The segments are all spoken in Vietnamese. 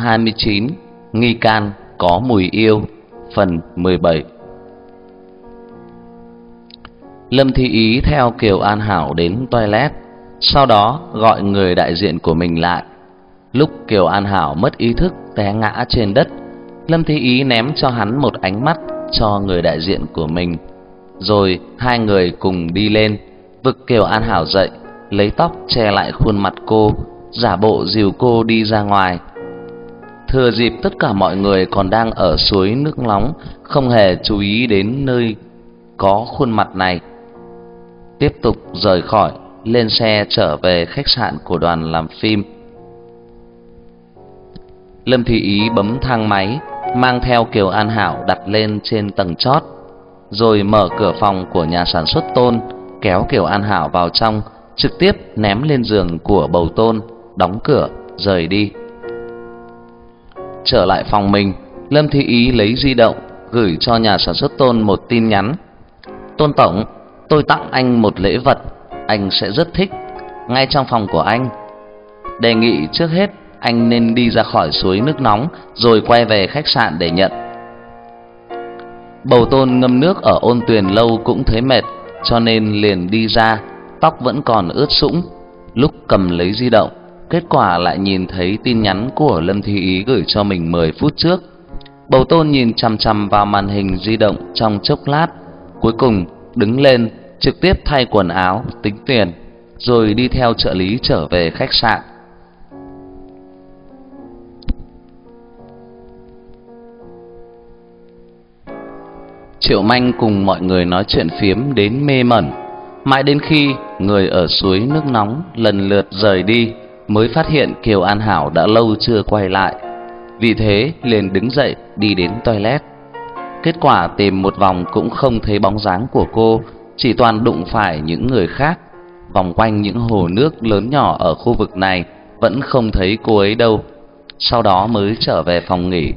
29. Nghi can có mùi yêu. Phần 17. Lâm Thi Ý theo Kiều An Hảo đến toilet, sau đó gọi người đại diện của mình lại. Lúc Kiều An Hảo mất ý thức té ngã trên đất, Lâm Thi Ý ném cho hắn một ánh mắt cho người đại diện của mình, rồi hai người cùng đi lên vực Kiều An Hảo dậy, lấy tóc che lại khuôn mặt cô, giả bộ dìu cô đi ra ngoài. Thừa dịp tất cả mọi người còn đang ở suối nước nóng, không hề chú ý đến nơi có khuôn mặt này, tiếp tục rời khỏi, lên xe trở về khách sạn của đoàn làm phim. Lâm Thị Ý bấm thang máy, mang theo Kiều An Hảo đặt lên trên tầng chót, rồi mở cửa phòng của nhà sản xuất Tôn, kéo Kiều An Hảo vào trong, trực tiếp ném lên giường của bầu Tôn, đóng cửa rời đi. Trở lại phòng mình, Lâm Thị Ý lấy di động gửi cho nhà sản xuất Tôn một tin nhắn: Tôn tổng, tôi tặng anh một lễ vật, anh sẽ rất thích, ngay trong phòng của anh. Đề nghị trước hết anh nên đi ra khỏi suối nước nóng rồi quay về khách sạn để nhận. Bầu Tôn ngâm nước ở ôn tuyền lâu cũng thấy mệt, cho nên liền đi ra, tóc vẫn còn ướt sũng. Lúc cầm lấy di động, kết quả lại nhìn thấy tin nhắn của Lâm Thi Ý gửi cho mình 10 phút trước. Bầu Tôn nhìn chằm chằm vào màn hình di động trong chốc lát, cuối cùng đứng lên, trực tiếp thay quần áo, tính tiền, rồi đi theo trợ lý trở về khách sạn. Triệu Manh cùng mọi người nói chuyện phiếm đến mê mẩn, mãi đến khi người ở suối nước nóng lần lượt rời đi mới phát hiện Kiều An Hảo đã lâu chưa quay lại. Vì thế liền đứng dậy đi đến toilet. Kết quả tìm một vòng cũng không thấy bóng dáng của cô, chỉ toàn đụng phải những người khác. Vòng quanh những hồ nước lớn nhỏ ở khu vực này vẫn không thấy cô ấy đâu. Sau đó mới trở về phòng nghỉ.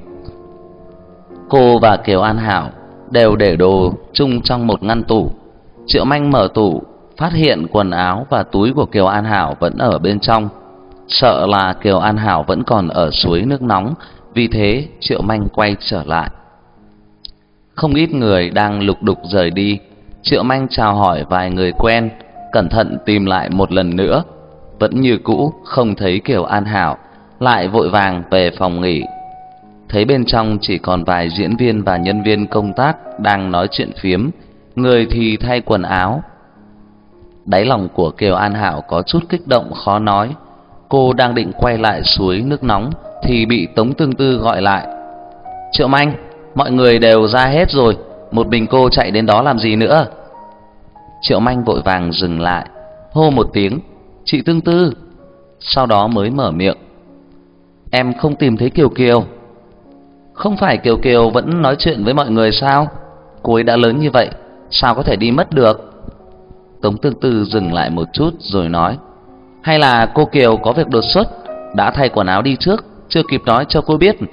Cô và Kiều An Hảo đều để đồ chung trong một ngăn tủ. Triệu Manh mở tủ, phát hiện quần áo và túi của Kiều An Hảo vẫn ở bên trong. Sợ là Kiều An Hảo vẫn còn ở suối nước nóng, vì thế Triệu Manh quay trở lại. Không ít người đang lục đục rời đi. Triệu Manh chào hỏi vài người quen, cẩn thận tìm lại một lần nữa, vẫn như cũ không thấy Kiều An Hảo, lại vội vàng về phòng nghỉ. Thấy bên trong chỉ còn vài diễn viên và nhân viên công tác đang nói chuyện phiếm, người thì thay quần áo. Đáy lòng của Kiều An Hảo có chút kích động khó nói. Cô đang định quay lại suối nước nóng thì bị Tống Tương Tư gọi lại. Triệu Manh, mọi người đều ra hết rồi, một mình cô chạy đến đó làm gì nữa? Triệu Manh vội vàng dừng lại, hô một tiếng: Chị Tương Tư. Sau đó mới mở miệng: Em không tìm thấy Kiều Kiều. Không phải Kiều Kiều vẫn nói chuyện với mọi người sao? Cô ấy đã lớn như vậy, sao có thể đi mất được? Tống Tương Tư dừng lại một chút rồi nói: Hay là cô Kiều có việc đột xuất, đã thay quần áo đi trước, chưa kịp nói cho cô biết.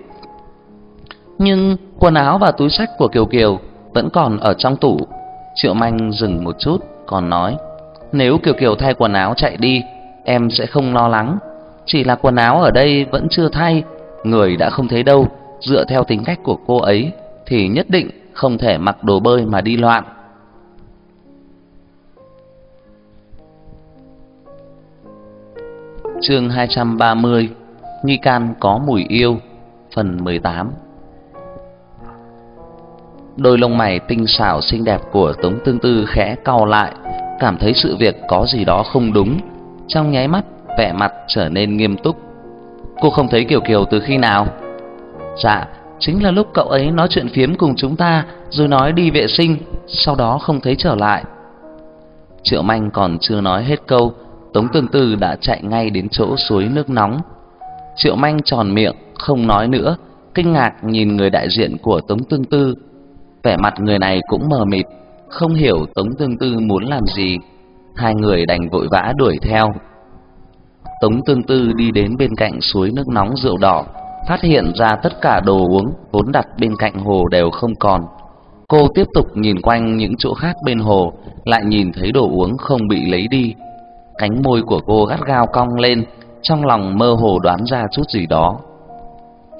Nhưng quần áo và túi xách của Kiều Kiều vẫn còn ở trong tủ. Triệu Manh dừng một chút còn nói: Nếu Kiều Kiều thay quần áo chạy đi, em sẽ không lo lắng. Chỉ là quần áo ở đây vẫn chưa thay, người đã không thấy đâu. Dựa theo tính cách của cô ấy thì nhất định không thể mặc đồ bơi mà đi loạn. Chương 230. Nghi can có mùi yêu. Phần 18. Đôi lông mày tinh xảo xinh đẹp của Tống Tương Tư khẽ cau lại, cảm thấy sự việc có gì đó không đúng. Trong nháy mắt, vẻ mặt trở nên nghiêm túc. Cô không thấy Kiều Kiều từ khi nào? Dạ, chính là lúc cậu ấy nói chuyện phiếm cùng chúng ta, rồi nói đi vệ sinh, sau đó không thấy trở lại. Triệu Manh còn chưa nói hết câu, Tống Tương Tư đã chạy ngay đến chỗ suối nước nóng. Triệu Manh tròn miệng không nói nữa, kinh ngạc nhìn người đại diện của Tống Tương Tư. Vẻ mặt người này cũng mờ mịt, không hiểu Tống Tương Tư muốn làm gì. Hai người đành vội vã đuổi theo. Tống Tương Tư đi đến bên cạnh suối nước nóng rượu đỏ, phát hiện ra tất cả đồ uống vốn đặt bên cạnh hồ đều không còn. Cô tiếp tục nhìn quanh những chỗ khác bên hồ, lại nhìn thấy đồ uống không bị lấy đi. Cánh môi của cô gắt gao cong lên, trong lòng mơ hồ đoán ra chút gì đó.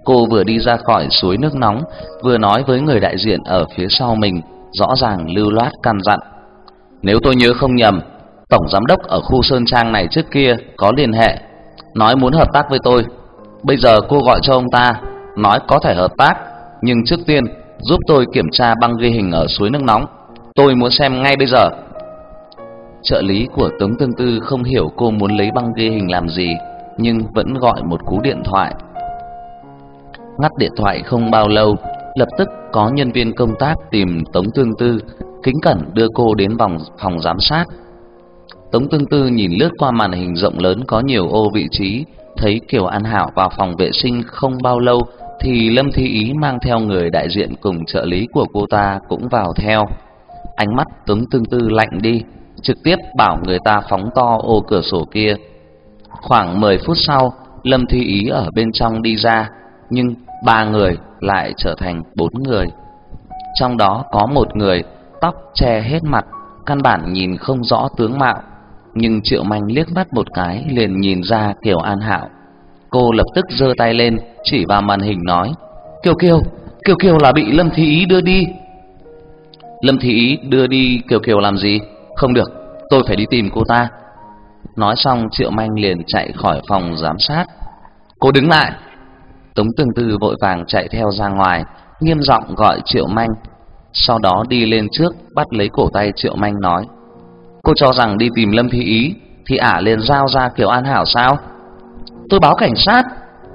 Cô vừa đi ra khỏi suối nước nóng, vừa nói với người đại diện ở phía sau mình, rõ ràng lưu loát căn dặn: nếu tôi nhớ không nhầm, tổng giám đốc ở khu Sơn Trang này trước kia có liên hệ, nói muốn hợp tác với tôi. Bây giờ cô gọi cho ông ta, nói có thể hợp tác, nhưng trước tiên giúp tôi kiểm tra băng ghi hình ở suối nước nóng. Tôi muốn xem ngay bây giờ. Trợ lý của Tống Tương Tư không hiểu cô muốn lấy băng ghi hình làm gì, nhưng vẫn gọi một cú điện thoại. Ngắt điện thoại không bao lâu, lập tức có nhân viên công tác tìm Tống Tương Tư, kính cẩn đưa cô đến phòng giám sát. Tống Tương Tư nhìn lướt qua màn hình rộng lớn có nhiều ô vị trí, thấy Kiều An Hảo vào phòng vệ sinh không bao lâu thì Lâm Thi Ý mang theo người đại diện cùng trợ lý của cô ta cũng vào theo. Ánh mắt Tống Tương Tư lạnh đi, trực tiếp bảo người ta phóng to ô cửa sổ kia. Khoảng 10 phút sau, Lâm Thi Ý ở bên trong đi ra, nhưng 3 người lại trở thành 4 người. Trong đó có một người tóc che hết mặt, căn bản nhìn không rõ tướng mạo, nhưng Triệu Manh liếc mắt một cái liền nhìn ra Kiều An Hảo. Cô lập tức giơ tay lên chỉ vào màn hình nói: Kiều Kiều là bị Lâm Thi Ý đưa đi. Lâm Thi Ý đưa đi Kiều Kiều làm gì? Không được, tôi phải đi tìm cô ta. Nói xong Triệu Manh liền chạy khỏi phòng giám sát. Cô đứng lại. Tống Tương Tư vội vàng chạy theo ra ngoài, nghiêm giọng gọi Triệu Manh. Sau đó đi lên trước bắt lấy cổ tay Triệu Manh nói: cô cho rằng đi tìm Lâm Thi Ý thì ả liền giao ra Kiều An Hảo sao? Tôi báo cảnh sát.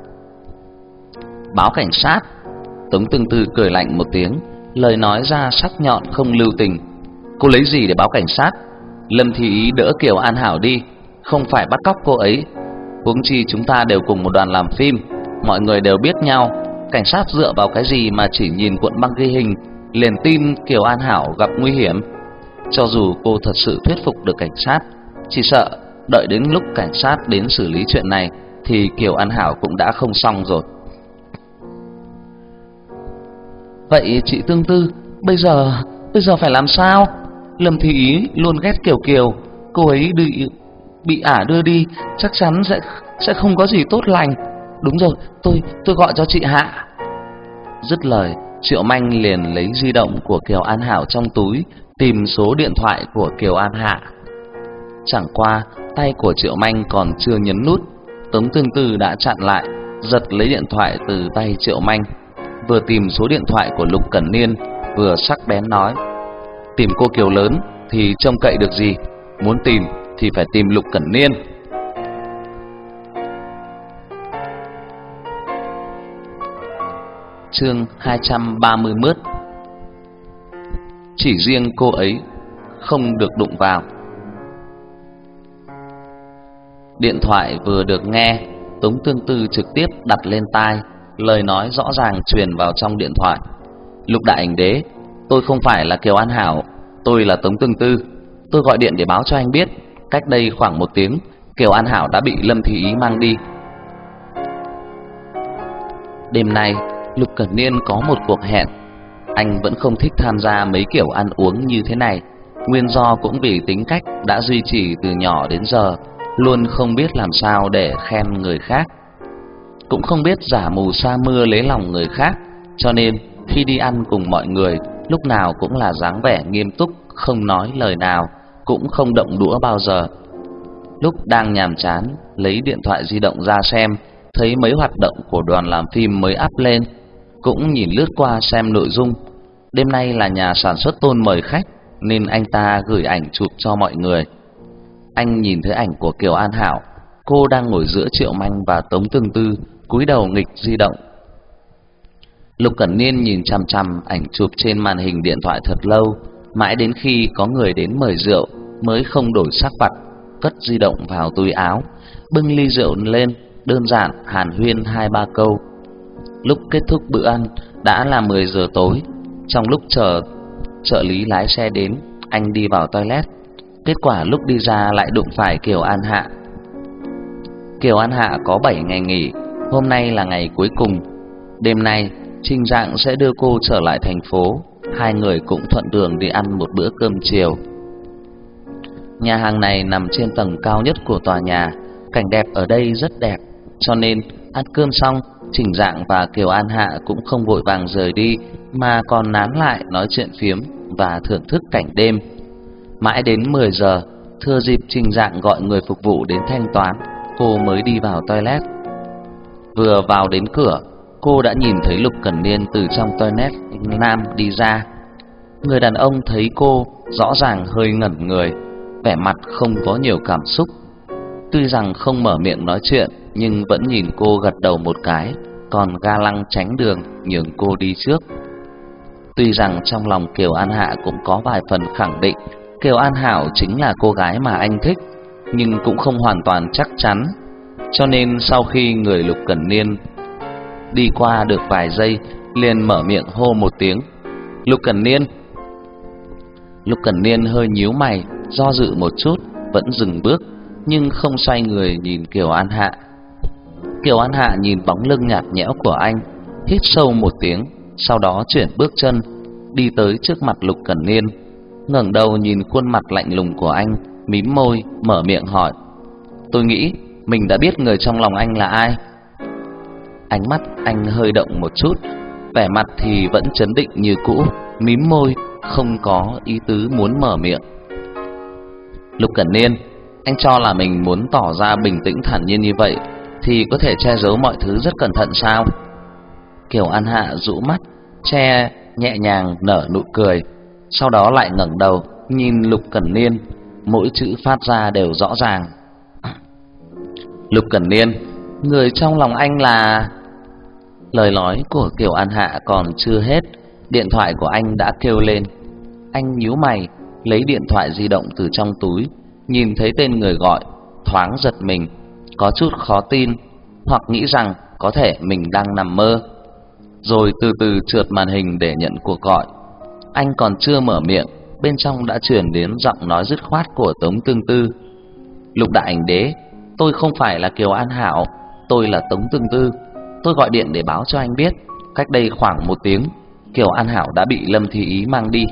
Báo cảnh sát? Tống Tương Tư cười lạnh một tiếng, lời nói ra sắc nhọn không lưu tình. Cô lấy gì để báo cảnh sát? Lâm Thi Ý đỡ Kiều An Hảo đi, không phải bắt cóc cô ấy. Huống chi chúng ta đều cùng một đoàn làm phim, mọi người đều biết nhau. Cảnh sát dựa vào cái gì mà chỉ nhìn cuộn băng ghi hình liền tin Kiều An Hảo gặp nguy hiểm? Cho dù cô thật sự thuyết phục được cảnh sát, chỉ sợ đợi đến lúc cảnh sát đến xử lý chuyện này thì Kiều An Hảo cũng đã không xong rồi. Vậy chị Tương Tư, bây giờ phải làm sao? Lâm Thi Ý luôn ghét Kiều Kiều, cô ấy bị ả đưa đi chắc chắn sẽ không có gì tốt lành. Đúng rồi, tôi gọi cho chị Hạ. Dứt lời, Triệu Manh liền lấy di động của Kiều An Hảo trong túi, tìm số điện thoại của Kiều An Hạ. Chẳng qua tay của Triệu Manh còn chưa nhấn nút, Tống Tương Tư đã chặn lại, giật lấy điện thoại từ tay Triệu Manh, vừa tìm số điện thoại của Lục Cẩn Niên, vừa sắc bén nói: tìm cô Kiều lớn thì trông cậy được gì, muốn tìm thì phải tìm Lục Cẩn Niên. Chương 230 chỉ riêng cô ấy không được đụng vào. Điện thoại vừa được nghe, Tống Tương Tư trực tiếp đặt lên tai, lời nói rõ ràng truyền vào trong điện thoại: Lục đại ảnh đế, tôi không phải là Kiều An Hảo, tôi là Tống Tương Tư. Tôi gọi điện để báo cho anh biết, cách đây khoảng 1 tiếng, Kiều An Hảo đã bị Lâm Thi Ý mang đi. Đêm nay Lục Cẩn Niên có một cuộc hẹn. Anh vẫn không thích tham gia mấy kiểu ăn uống như thế này. Nguyên do cũng vì tính cách đã duy trì từ nhỏ đến giờ, luôn không biết làm sao để khen người khác, cũng không biết giả mù sa mưa lấy lòng người khác. Cho nên khi đi ăn cùng mọi người, lúc nào cũng là dáng vẻ nghiêm túc, không nói lời nào, cũng không động đũa bao giờ. Lúc đang nhàm chán, lấy điện thoại di động ra xem, thấy mấy hoạt động của đoàn làm phim mới up lên, cũng nhìn lướt qua xem nội dung. Đêm nay là nhà sản xuất Tôn mời khách, nên anh ta gửi ảnh chụp cho mọi người. Anh nhìn thấy ảnh của Kiều An Hảo, cô đang ngồi giữa Triệu Manh và Tống Tương Tư, cúi đầu nghịch di động. Lục Cẩn Niên nhìn chằm chằm ảnh chụp trên màn hình điện thoại thật lâu, mãi đến khi có người đến mời rượu mới không đổi sắc mặt, cất di động vào túi áo, bưng ly rượu lên, đơn giản hàn huyên 2-3 câu. Lúc kết thúc bữa ăn đã là 10 giờ tối. Trong lúc chờ trợ lý lái xe đến, anh đi vào toilet. Kết quả lúc đi ra lại đụng phải Kiều An Hạ. Kiều An Hạ có 7 ngày nghỉ, hôm nay là ngày cuối cùng. Đêm nay Trình Dạng sẽ đưa cô trở lại thành phố. Hai người cũng thuận đường đi ăn một bữa cơm chiều. Nhà hàng này nằm trên tầng cao nhất của tòa nhà, cảnh đẹp ở đây rất đẹp, cho nên ăn cơm xong Trình Dạng và Kiều An Hạ cũng không vội vàng rời đi, mà còn nán lại nói chuyện phiếm và thưởng thức cảnh đêm. Mãi đến 10 giờ, thừa dịp Trình Dạng gọi người phục vụ đến thanh toán, cô mới đi vào toilet. Vừa vào đến cửa, cô đã nhìn thấy Lục Cẩn Niên từ trong toilet nam đi ra. Người đàn ông thấy cô rõ ràng hơi ngẩn người, vẻ mặt không có nhiều cảm xúc. Tuy rằng không mở miệng nói chuyện, nhưng vẫn nhìn cô gật đầu một cái, còn ga lăng tránh đường nhường cô đi trước. Tuy rằng trong lòng Kiều An Hạ cũng có vài phần khẳng định Kiều An Hảo chính là cô gái mà anh thích, nhưng cũng không hoàn toàn chắc chắn. Cho nên sau khi người Lục Cẩn Niên đi qua được vài giây, liền mở miệng hô một tiếng: "Lục Cẩn Niên!" Lục Cẩn Niên hơi nhíu mày, do dự một chút, vẫn dừng bước, nhưng không xoay người nhìn Kiều An Hạ. Kiều An Hạ nhìn bóng lưng nhạt nhẽo của anh, hít sâu một tiếng, sau đó chuyển bước chân đi tới trước mặt Lục Cẩn Niên, ngẩng đầu nhìn khuôn mặt lạnh lùng của anh, mím môi mở miệng hỏi: "Tôi nghĩ mình đã biết người trong lòng anh là ai." Ánh mắt anh hơi động một chút, vẻ mặt thì vẫn trấn định như cũ, mím môi không có ý tứ muốn mở miệng. "Lục Cẩn Niên, anh cho là mình muốn tỏ ra bình tĩnh thản nhiên như vậy thì có thể che giấu mọi thứ rất cẩn thận sao?" Kiều An Hạ rũ mắt, nhẹ nhàng nở nụ cười, sau đó lại ngẩng đầu nhìn Lục Cẩn Niên, mỗi chữ phát ra đều rõ ràng. "Lục Cẩn Niên, người trong lòng anh là..." Lời nói của Kiều An Hạ còn chưa hết, điện thoại của anh đã kêu lên. Anh nhíu mày, lấy điện thoại di động từ trong túi, nhìn thấy tên người gọi, thoáng giật mình, có chút khó tin, hoặc nghĩ rằng có thể mình đang nằm mơ. Rồi từ từ trượt màn hình để nhận cuộc gọi. Anh còn chưa mở miệng, bên trong đã truyền đến giọng nói dứt khoát của Tống Tương Tư: "Lục đại ảnh đế, tôi không phải là Kiều An Hảo, tôi là Tống Tương Tư. Tôi gọi điện để báo cho anh biết, cách đây khoảng 1 tiếng, Kiều An Hảo đã bị Lâm Thi Ý mang đi."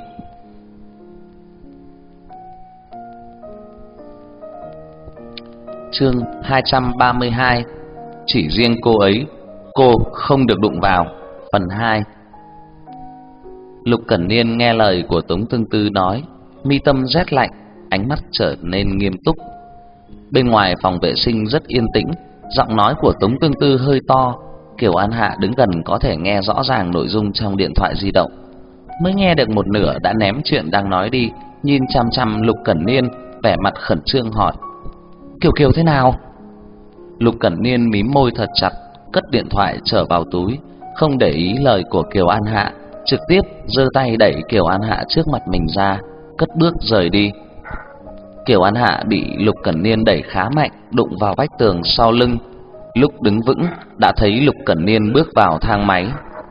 Chương 232: Chỉ riêng cô ấy, cô không được đụng vào. Phần 2. Lục Cẩn Niên nghe lời của Tống Tương Tư nói, mi tâm rét lạnh, ánh mắt trở nên nghiêm túc. Bên ngoài phòng vệ sinh rất yên tĩnh, giọng nói của Tống Tương Tư hơi to, Kiều An Hạ đứng gần có thể nghe rõ ràng nội dung trong điện thoại di động. Mới nghe được một nửa đã ném chuyện đang nói đi, nhìn chằm chằm Lục Cẩn Niên, vẻ mặt khẩn trương hỏi: "Kiều Kiều thế nào?" Lục Cẩn Niên mím môi thật chặt, cất điện thoại trở vào túi, không để ý lời của Kiều An Hạ, trực tiếp giơ tay đẩy Kiều An Hạ trước mặt mình ra, cất bước rời đi. Kiều An Hạ bị Lục Cẩn Niên đẩy khá mạnh, đụng vào vách tường sau lưng. Lúc đứng vững đã thấy Lục Cẩn Niên bước vào thang máy.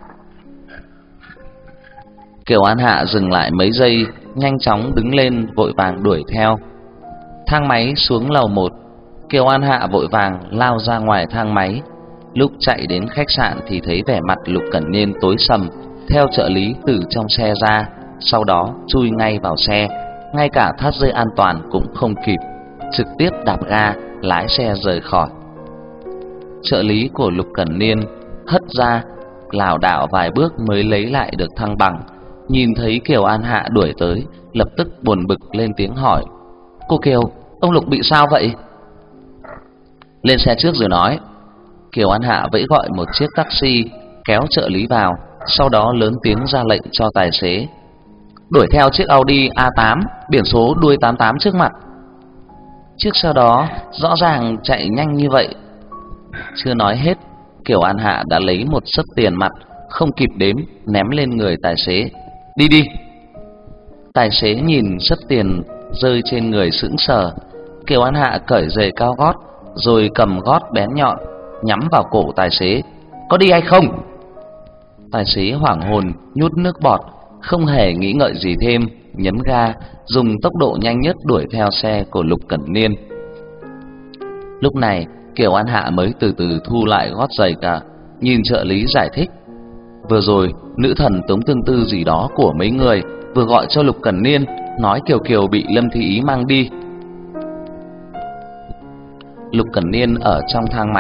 Kiều An Hạ dừng lại mấy giây, nhanh chóng đứng lên vội vàng đuổi theo. Thang máy xuống lầu 1, Kiều An Hạ vội vàng lao ra ngoài thang máy. Lúc chạy đến khách sạn thì thấy vẻ mặt Lục Cẩn Niên tối sầm, theo trợ lý từ trong xe ra, sau đó chui ngay vào xe, ngay cả thắt dây an toàn cũng không kịp, trực tiếp đạp ga lái xe rời khỏi. Trợ lý của Lục Cẩn Niên hất ra, lảo đảo vài bước mới lấy lại được thăng bằng, nhìn thấy Kiều An Hạ đuổi tới, lập tức buồn bực lên tiếng hỏi: "Cô Kiều, ông Lục bị sao vậy?" "Lên xe trước rồi nói." Kiều An Hạ vẫy gọi một chiếc taxi, kéo trợ lý vào, sau đó lớn tiếng ra lệnh cho tài xế đuổi theo chiếc Audi A8 biển số đuôi 88 trước mặt. Chiếc xe đó rõ ràng chạy nhanh như vậy. Chưa nói hết, Kiều An Hạ đã lấy một xấp tiền mặt không kịp đếm ném lên người tài xế. "Đi đi." Tài xế nhìn xấp tiền rơi trên người sững sờ. Kiều An Hạ cởi giày cao gót, rồi cầm gót bén nhọn nhắm vào cổ tài xế. "Có đi hay không?" Tài xế hoảng hồn nhút nước bọt, không hề nghĩ ngợi gì thêm, nhấn ga, dùng tốc độ nhanh nhất đuổi theo xe của Lục Cẩn Niên. Lúc này Kiều An Hạ mới từ từ thu lại gót giày cả, nhìn trợ lý giải thích: "Vừa rồi nữ thần Tống Tương Tư gì đó của mấy người vừa gọi cho Lục Cẩn Niên, nói Kiều Kiều bị Lâm Thị Ý mang đi." Lục Cẩn Niên ở trong thang máy,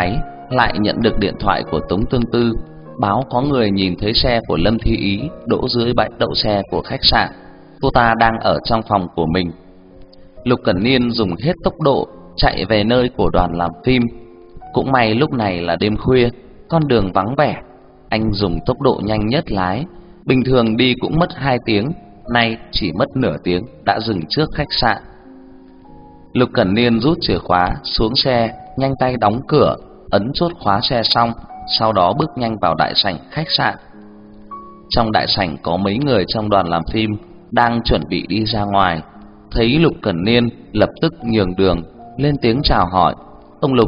lại nhận được điện thoại của Tống Tương Tư, báo có người nhìn thấy xe của Lâm Thi Ý đỗ dưới bãi đậu xe của khách sạn. Cô ta đang ở trong phòng của mình. Lục Cẩn Niên dùng hết tốc độ chạy về nơi của đoàn làm phim. Cũng may lúc này là đêm khuya, con đường vắng vẻ. Anh dùng tốc độ nhanh nhất lái, bình thường đi cũng mất 2 tiếng, nay chỉ mất nửa tiếng đã dừng trước khách sạn. Lục Cẩn Niên rút chìa khóa, xuống xe, nhanh tay đóng cửa, ấn chốt khóa xe xong, sau đó bước nhanh vào đại sảnh khách sạn. Trong đại sảnh có mấy người trong đoàn làm phim đang chuẩn bị đi ra ngoài. Thấy Lục Cẩn Niên lập tức nhường đường, lên tiếng chào hỏi. Ông Lục.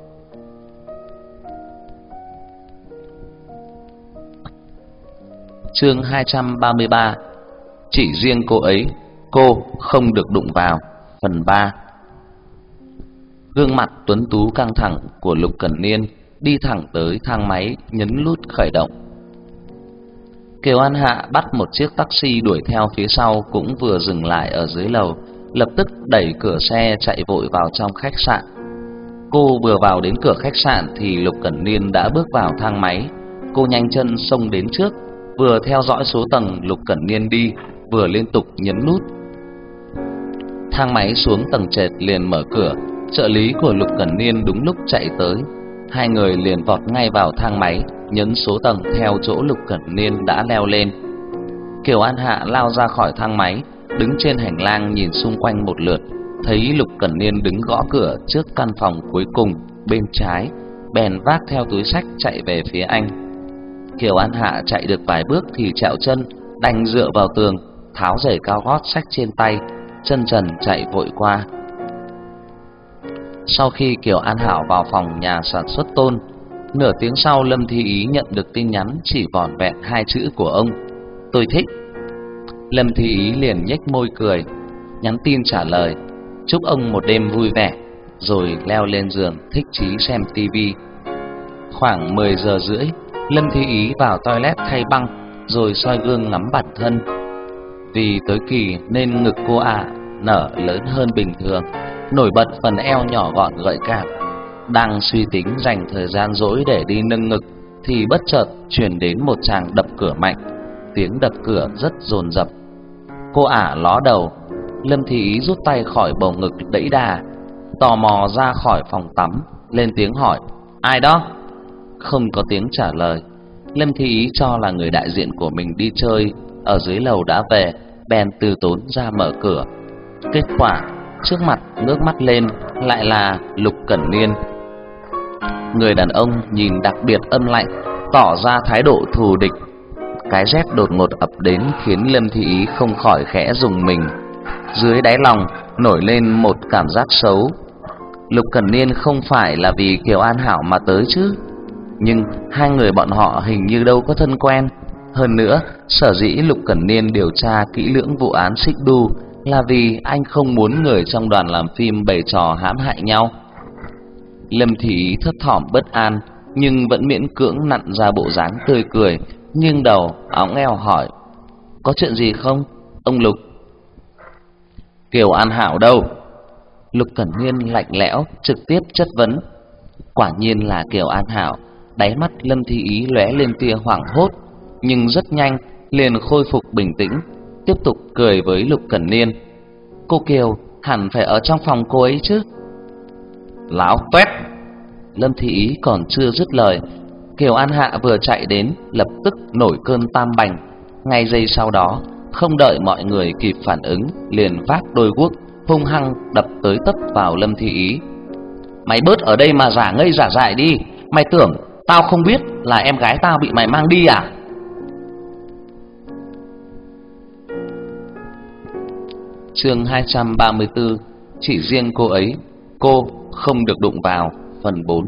Chương 233. Chỉ riêng cô ấy, cô không được đụng vào. Phần 3. Gương mặt tuấn tú căng thẳng của Lục Cẩn Niên đi thẳng tới thang máy, nhấn nút khởi động. Kiều An Hạ bắt một chiếc taxi đuổi theo phía sau cũng vừa dừng lại ở dưới lầu, lập tức đẩy cửa xe chạy vội vào trong khách sạn. Cô vừa vào đến cửa khách sạn thì Lục Cẩn Niên đã bước vào thang máy. Cô nhanh chân xông đến trước, vừa theo dõi số tầng Lục Cẩn Niên đi, vừa liên tục nhấn nút. Thang máy xuống tầng trệt liền mở cửa, trợ lý của Lục Cẩn Niên đúng lúc chạy tới. Hai người liền vọt ngay vào thang máy, nhấn số tầng theo chỗ Lục Cẩn Niên đã leo lên. Kiều An Hạ lao ra khỏi thang máy, đứng trên hành lang nhìn xung quanh một lượt, thấy Lục Cẩn Niên đứng gõ cửa trước căn phòng cuối cùng bên trái, bèn vác theo túi xách chạy về phía anh. Kiều An Hạ chạy được vài bước thì trẹo chân, đành dựa vào tường, tháo giày cao gót xách trên tay, chân trần chạy vội qua. Sau khi Kiều An Hảo vào phòng nhà sản xuất Tôn, nửa tiếng sau Lâm Thi Ý nhận được tin nhắn chỉ vỏn vẹn 2 chữ của ông: tôi thích. Lâm Thi Ý liền nhếch môi cười, nhắn tin trả lời: chúc ông một đêm vui vẻ, rồi leo lên giường thích chí xem tivi. Khoảng 10 giờ rưỡi, Lâm Thi Ý vào toilet thay băng, rồi soi gương ngắm bản thân. Vì tới kỳ nên ngực cô nở lớn hơn bình thường, nổi bật phần eo nhỏ gọn gợi cảm. Đang suy tính dành thời gian rỗi để đi nâng ngực thì bất chợt truyền đến một tràng đập cửa mạnh. Tiếng đập cửa rất dồn dập. Cô ló đầu. Lâm Thi Ý rút tay khỏi bầu ngực đẫy đà, tò mò ra khỏi phòng tắm, lên tiếng hỏi: ai đó? Không có tiếng trả lời. Lâm Thi Ý cho là người đại diện của mình đi chơi ở dưới lầu đã về, bèn từ tốn ra mở cửa. Kết quả trước mặt ngước mắt lên lại là Lục Cẩn Niên. Người đàn ông nhìn đặc biệt âm lạnh, tỏ ra thái độ thù địch. Cái rét đột ngột ập đến khiến Lâm Thi Ý không khỏi khẽ rùng mình. Dưới đáy lòng nổi lên một cảm giác xấu. Lục Cẩn Niên không phải là vì Kiều An Hảo mà tới chứ? Nhưng hai người bọn họ hình như đâu có thân quen. Hơn nữa, sở dĩ Lục Cẩn Niên điều tra kỹ lưỡng vụ án Xích Đu là vì anh không muốn người trong đoàn làm phim bày trò hãm hại nhau. Lâm Thi Ý thấp thỏm bất an, nhưng vẫn miễn cưỡng nặn ra bộ dáng tươi cười, nghiêng đầu óng eo hỏi: có chuyện gì không, ông Lục? Kiều An Hảo đâu? Lục Cẩn Niên lạnh lẽo trực tiếp chất vấn. Quả nhiên là Kiều An Hảo. Đáy mắt Lâm Thi Ý lóe lên tia hoảng hốt, nhưng rất nhanh liền khôi phục bình tĩnh, tiếp tục cười với Lục Cẩn Niên: cô Kiều hẳn phải ở trong phòng cô ấy chứ? Láo toét! Lâm Thi Ý còn chưa dứt lời, Kiều An Hạ vừa chạy đến lập tức nổi cơn tam bành. Ngay giây sau đó, không đợi mọi người kịp phản ứng, liền vác đôi guốc hung hăng đập tới tấp vào Lâm Thi Ý. Mày bớt ở đây mà giả ngây giả dại đi. Mày tưởng tao không biết là em gái tao bị mày mang đi à? Chương 234. Chỉ riêng cô ấy, cô không được đụng vào. Phần 4.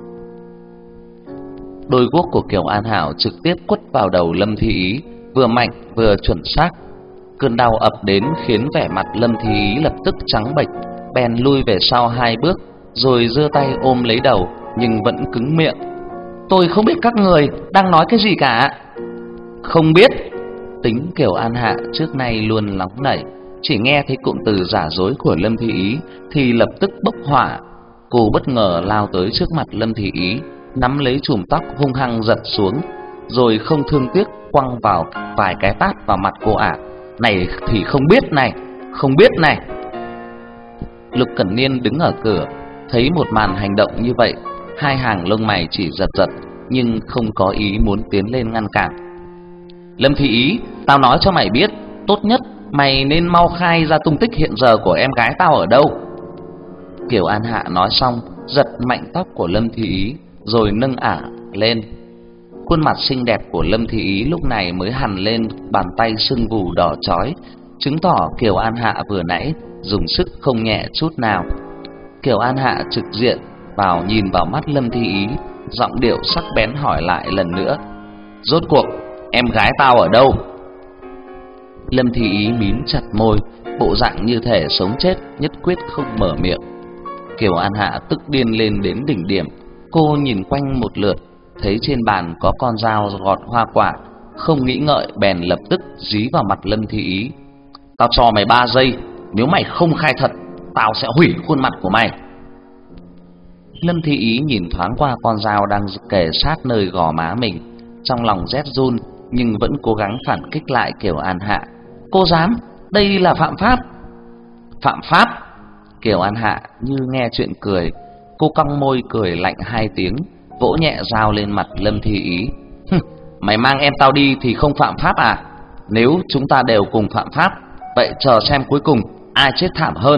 Đôi guốc của Kiều An Hảo trực tiếp quất vào đầu Lâm Thi Ý, vừa mạnh vừa chuẩn xác. Cơn đau ập đến khiến vẻ mặt Lâm Thi Ý lập tức trắng bệch, bèn lui về sau 2 bước, rồi giơ tay ôm lấy đầu nhưng vẫn cứng miệng. Tôi không biết các người đang nói cái gì cả. Không biết. Tính Kiều An Hạ trước nay luôn nóng nảy, chỉ nghe thấy cụm từ giả dối của Lâm Thi Ý thì lập tức bốc hỏa. Cô bất ngờ lao tới trước mặt Lâm Thị Ý, nắm lấy chùm tóc hung hăng giật xuống, rồi không thương tiếc quăng vào vài cái tát vào mặt cô ả. Này thì không biết này, không biết này. Lục Cẩn Niên đứng ở cửa, thấy một màn hành động như vậy, hai hàng lông mày chỉ giật giật, nhưng không có ý muốn tiến lên ngăn cản. Lâm Thị Ý, tao nói cho mày biết, tốt nhất mày nên mau khai ra tung tích hiện giờ của em gái tao ở đâu. Kiều An Hạ nói xong, giật mạnh tóc của Lâm Thị Ý, rồi nâng ả lên. Khuôn mặt xinh đẹp của Lâm Thị Ý lúc này mới hằn lên bàn tay sưng vù đỏ chói, chứng tỏ Kiều An Hạ vừa nãy dùng sức không nhẹ chút nào. Kiều An Hạ trực diện nhìn vào mắt Lâm Thị Ý, giọng điệu sắc bén hỏi lại lần nữa: rốt cuộc em gái tao ở đâu? Lâm Thị Ý mím chặt môi, bộ dạng như thể sống chết nhất quyết không mở miệng. Kiều An Hạ tức điên lên đến đỉnh điểm. Cô nhìn quanh một lượt, thấy trên bàn có con dao gọt hoa quả, không nghĩ ngợi bèn lập tức dí vào mặt Lâm Thị Ý: tao cho mày 3 giây, nếu mày không khai thật, tao sẽ hủy khuôn mặt của mày. Lâm Thị Ý nhìn thoáng qua con dao đang kề sát nơi gò má mình, trong lòng rét run nhưng vẫn cố gắng phản kích lại Kiều An Hạ. Cô dám, đây là phạm pháp. Phạm pháp? Kiều An Hạ như nghe chuyện cười, cô cong môi cười lạnh 2 tiếng, vỗ nhẹ dao lên mặt Lâm Thị Ý. Mày mang em tao đi thì không phạm pháp à? Nếu chúng ta đều cùng phạm pháp, vậy chờ xem cuối cùng ai chết thảm hơn.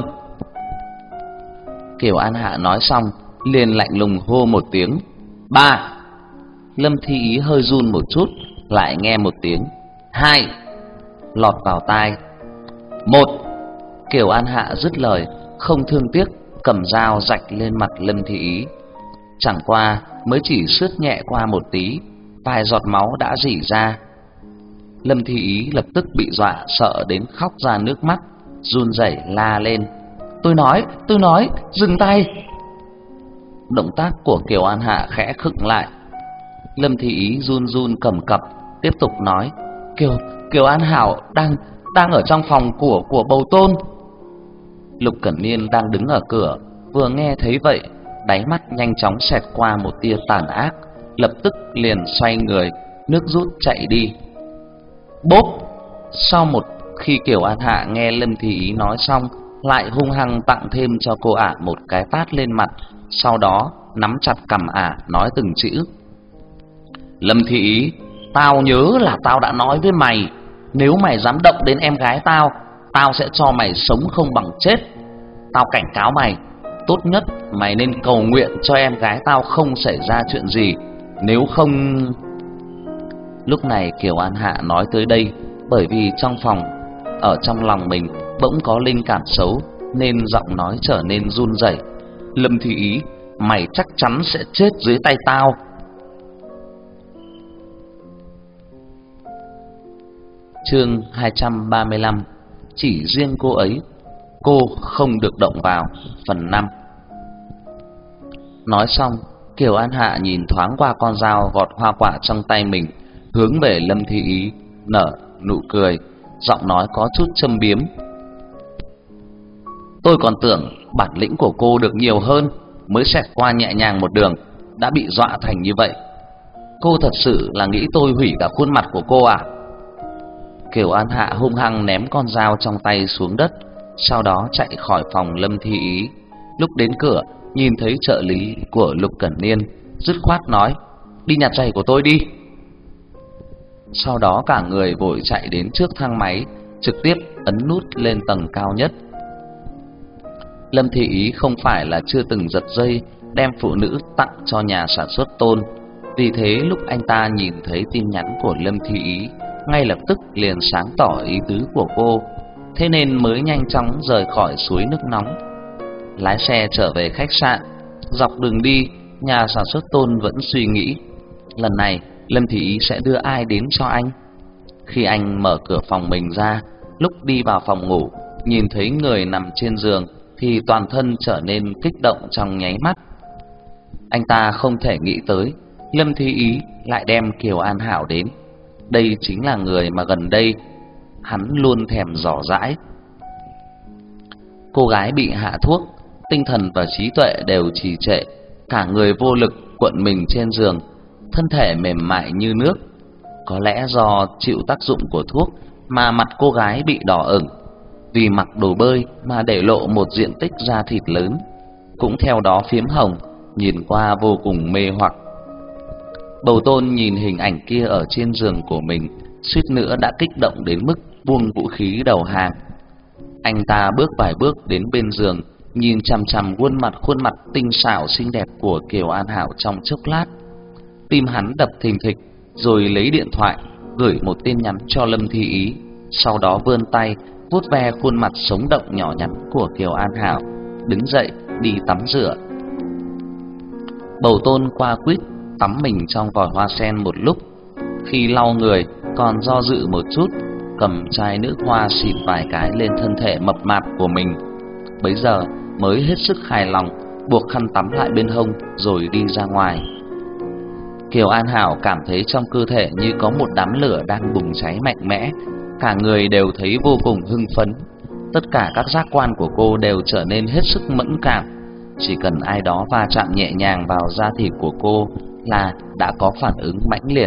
Kiều An Hạ nói xong, liền lạnh lùng hô một tiếng: 3. Lâm Thị Ý hơi run một chút, lại nghe một tiếng 2 lọt vào tai. 1. Kiều An Hạ dứt lời, không thương tiếc cầm dao rạch lên mặt Lâm Thị Ý. Chẳng qua mới chỉ sướt nhẹ qua một tí, vài giọt máu đã rỉ ra. Lâm Thị Ý lập tức bị dọa sợ đến khóc ra nước mắt, run rẩy la lên: Tôi nói, dừng tay. Động tác của Kiều An Hạ khẽ khựng lại. Lâm Thị Ý run run cầm cập tiếp tục nói: Kiều An Hảo đang ở trong phòng của bầu Tôn. Lục Cẩn Niên đang đứng ở cửa, vừa nghe thấy vậy, đáy mắt nhanh chóng xẹt qua một tia tàn ác, lập tức liền xoay người, nước rút chạy đi. Bốp! Khi Kiều An Hạ nghe Lâm Thị Ý nói xong, lại hung hăng tặng thêm cho cô ả một cái tát lên mặt, sau đó nắm chặt cằm ả nói từng chữ: Lâm Thị Ý, tao nhớ là tao đã nói với mày, nếu mày dám động đến em gái tao, tao sẽ cho mày sống không bằng chết. Tao cảnh cáo mày, tốt nhất mày nên cầu nguyện cho em gái tao không xảy ra chuyện gì, nếu không... Lúc này Kiều An Hạ nói tới đây, bởi vì trong phòng, ở trong lòng mình bỗng có linh cảm xấu, nên giọng nói trở nên run rẩy. Lâm Thị Ý, mày chắc chắn sẽ chết dưới tay tao. Chương 235: Chỉ riêng cô ấy, cô không được động vào. Phần 5. Nói xong, Kiều An Hạ nhìn thoáng qua con dao gọt hoa quả trong tay mình, hướng về Lâm Thị Ý, nở nụ cười, giọng nói có chút châm biếm: Tôi còn tưởng bản lĩnh của cô được nhiều hơn, mới xẹt qua nhẹ nhàng một đường đã bị dọa thành như vậy. Cô thật sự là nghĩ tôi hủy cả khuôn mặt của cô à? Kiều An Hạ hung hăng ném con dao trong tay xuống đất, sau đó chạy khỏi phòng Lâm Thị Ý. Lúc đến cửa, nhìn thấy trợ lý của Lục Cẩn Niên, dứt khoát nói: Đi nhặt giày của tôi đi. Sau đó cả người vội chạy đến trước thang máy, trực tiếp ấn nút lên tầng cao nhất. Lâm Thị Ý không phải là chưa từng giật dây đem phụ nữ tặng cho nhà sản xuất Tôn, vì thế lúc anh ta nhìn thấy tin nhắn của Lâm Thị Ý, ngay lập tức liền sáng tỏ ý tứ của cô, thế nên mới nhanh chóng rời khỏi suối nước nóng. Lái xe trở về khách sạn. Dọc đường đi, nhà sản xuất Tôn vẫn suy nghĩ, lần này Lâm Thị Ý sẽ đưa ai đến cho anh. Khi anh mở cửa phòng mình ra, lúc đi vào phòng ngủ, nhìn thấy người nằm trên giường thì toàn thân trở nên kích động trong nháy mắt. Anh ta không thể nghĩ tới Lâm Thị Ý lại đem Kiều An Hảo đến. Đây chính là người mà gần đây hắn luôn thèm dò dãi. Cô gái bị hạ thuốc tinh thần và trí tuệ đều trì trệ, cả người vô lực cuộn mình trên giường, thân thể mềm mại như nước. Có lẽ do chịu tác dụng của thuốc mà mặt cô gái bị đỏ ửng, vì mặc đồ bơi mà để lộ một diện tích da thịt lớn, cũng theo đó phiếm hồng, nhìn qua vô cùng mê hoặc. Bầu Tôn nhìn hình ảnh kia ở trên giường của mình, suýt nữa đã kích động đến mức buông vũ khí đầu hàng. Anh ta bước vài bước đến bên giường, nhìn chằm chằm khuôn mặt tinh xảo xinh đẹp của Kiều An Hảo trong chốc lát. Tim hắn đập thình thịch, rồi lấy điện thoại gửi một tin nhắn cho Lâm Thi Ý, sau đó vươn tay vuốt ve khuôn mặt sống động nhỏ nhắn của Kiều An Hảo, đứng dậy đi tắm rửa. Bầu Tôn qua quýt tắm mình trong vòi hoa sen một lúc, khi lau người còn do dự một chút, cầm chai nước hoa xịt vài cái lên thân thể mập mạp của mình. Bấy giờ mới hết sức hài lòng, buộc khăn tắm lại bên hông rồi đi ra ngoài. Kiều An Hảo cảm thấy trong cơ thể như có một đám lửa đang bùng cháy mạnh mẽ, cả người đều thấy vô cùng hưng phấn. Tất cả các giác quan của cô đều trở nên hết sức mẫn cảm, chỉ cần ai đó va chạm nhẹ nhàng vào da thịt của cô là đã có phản ứng mãnh liệt.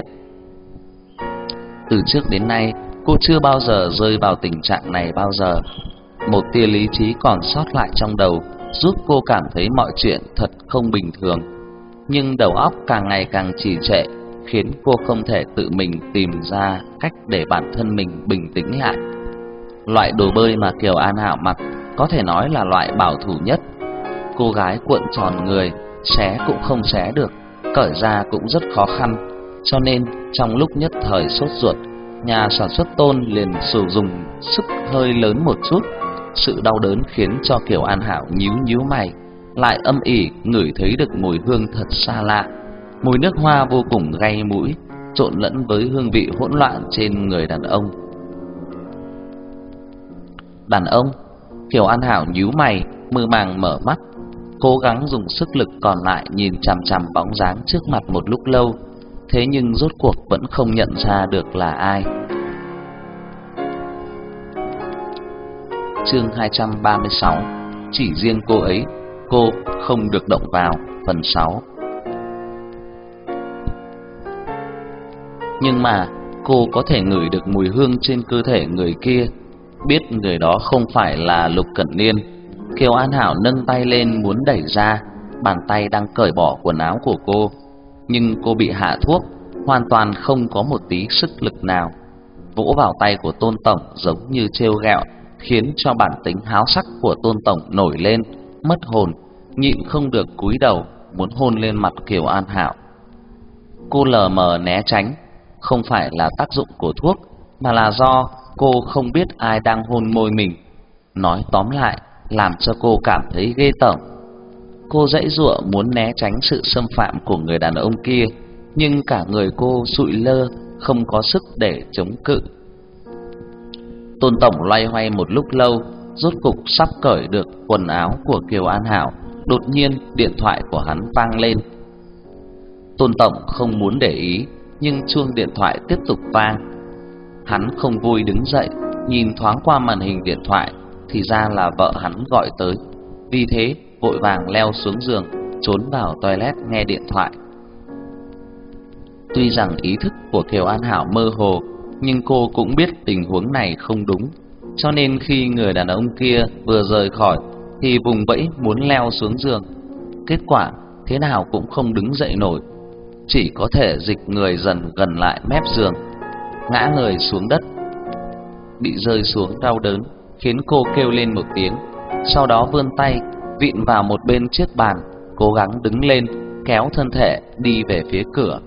Từ trước đến nay, cô chưa bao giờ rơi vào tình trạng này bao giờ. Một tia lý trí còn sót lại trong đầu giúp cô cảm thấy mọi chuyện thật không bình thường, nhưng đầu óc càng ngày càng trì trệ, khiến cô không thể tự mình tìm ra cách để bản thân mình bình tĩnh lại. Loại đồ bơi mà Kiều An Hảo mặc có thể nói là loại bảo thủ nhất. Cô gái cuộn tròn người, xé cũng không xé được, cởi ra cũng rất khó khăn, cho nên trong lúc nhất thời sốt ruột, nhà sản xuất Tôn liền sử dụng sức hơi lớn một chút. Sự đau đớn khiến cho Kiều An Hảo nhíu mày, lại âm ỉ ngửi thấy được mùi hương thật xa lạ. Mùi nước hoa vô cùng gay mũi, trộn lẫn với hương vị hỗn loạn trên người đàn ông. Đàn ông? Kiều An Hảo nhíu mày, mơ màng mở mắt, cố gắng dùng sức lực còn lại nhìn chằm chằm bóng dáng trước mặt một lúc lâu, thế nhưng rốt cuộc vẫn không nhận ra được là ai. Chương 236: Chỉ riêng cô ấy, cô không được động vào. Phần 6. Nhưng mà cô có thể ngửi được mùi hương trên cơ thể người kia, biết người đó không phải là Lục Cẩn Niên. Kiều An Hảo nâng tay lên muốn đẩy ra, bàn tay đang cởi bỏ quần áo của cô, nhưng cô bị hạ thuốc, hoàn toàn không có một tí sức lực nào. Vỗ vào tay của Tôn tổng giống như trêu ghẹo, khiến cho bản tính háo sắc của Tôn tổng nổi lên, mất hồn, nhịn không được cúi đầu muốn hôn lên mặt Kiều An Hảo. Cô lờ mờ né tránh, không phải là tác dụng của thuốc, mà là do cô không biết ai đang hôn môi mình. Nói tóm lại, làm cho cô cảm thấy ghê tởm. Cô giãy giụa muốn né tránh sự xâm phạm của người đàn ông kia, nhưng cả người cô sụi lơ, không có sức để chống cự. Tôn tổng loay hoay một lúc lâu, rốt cục sắp cởi được quần áo của Kiều An Hảo, đột nhiên điện thoại của hắn vang lên. Tôn tổng không muốn để ý, nhưng chuông điện thoại tiếp tục vang. Hắn không vui đứng dậy, nhìn thoáng qua màn hình điện thoại, thì ra là vợ hắn gọi tới. Vì thế vội vàng leo xuống giường, trốn vào toilet nghe điện thoại. Tuy rằng ý thức của Kiều An Hảo mơ hồ, nhưng cô cũng biết tình huống này không đúng, cho nên khi người đàn ông kia vừa rời khỏi thì vùng vẫy muốn leo xuống giường. Kết quả thế nào cũng không đứng dậy nổi, chỉ có thể dịch người dần gần lại mép giường, ngã người xuống đất. Bị rơi xuống đau đớn khiến cô kêu lên một tiếng, sau đó vươn tay vịn vào một bên chiếc bàn, cố gắng đứng lên, kéo thân thể đi về phía cửa.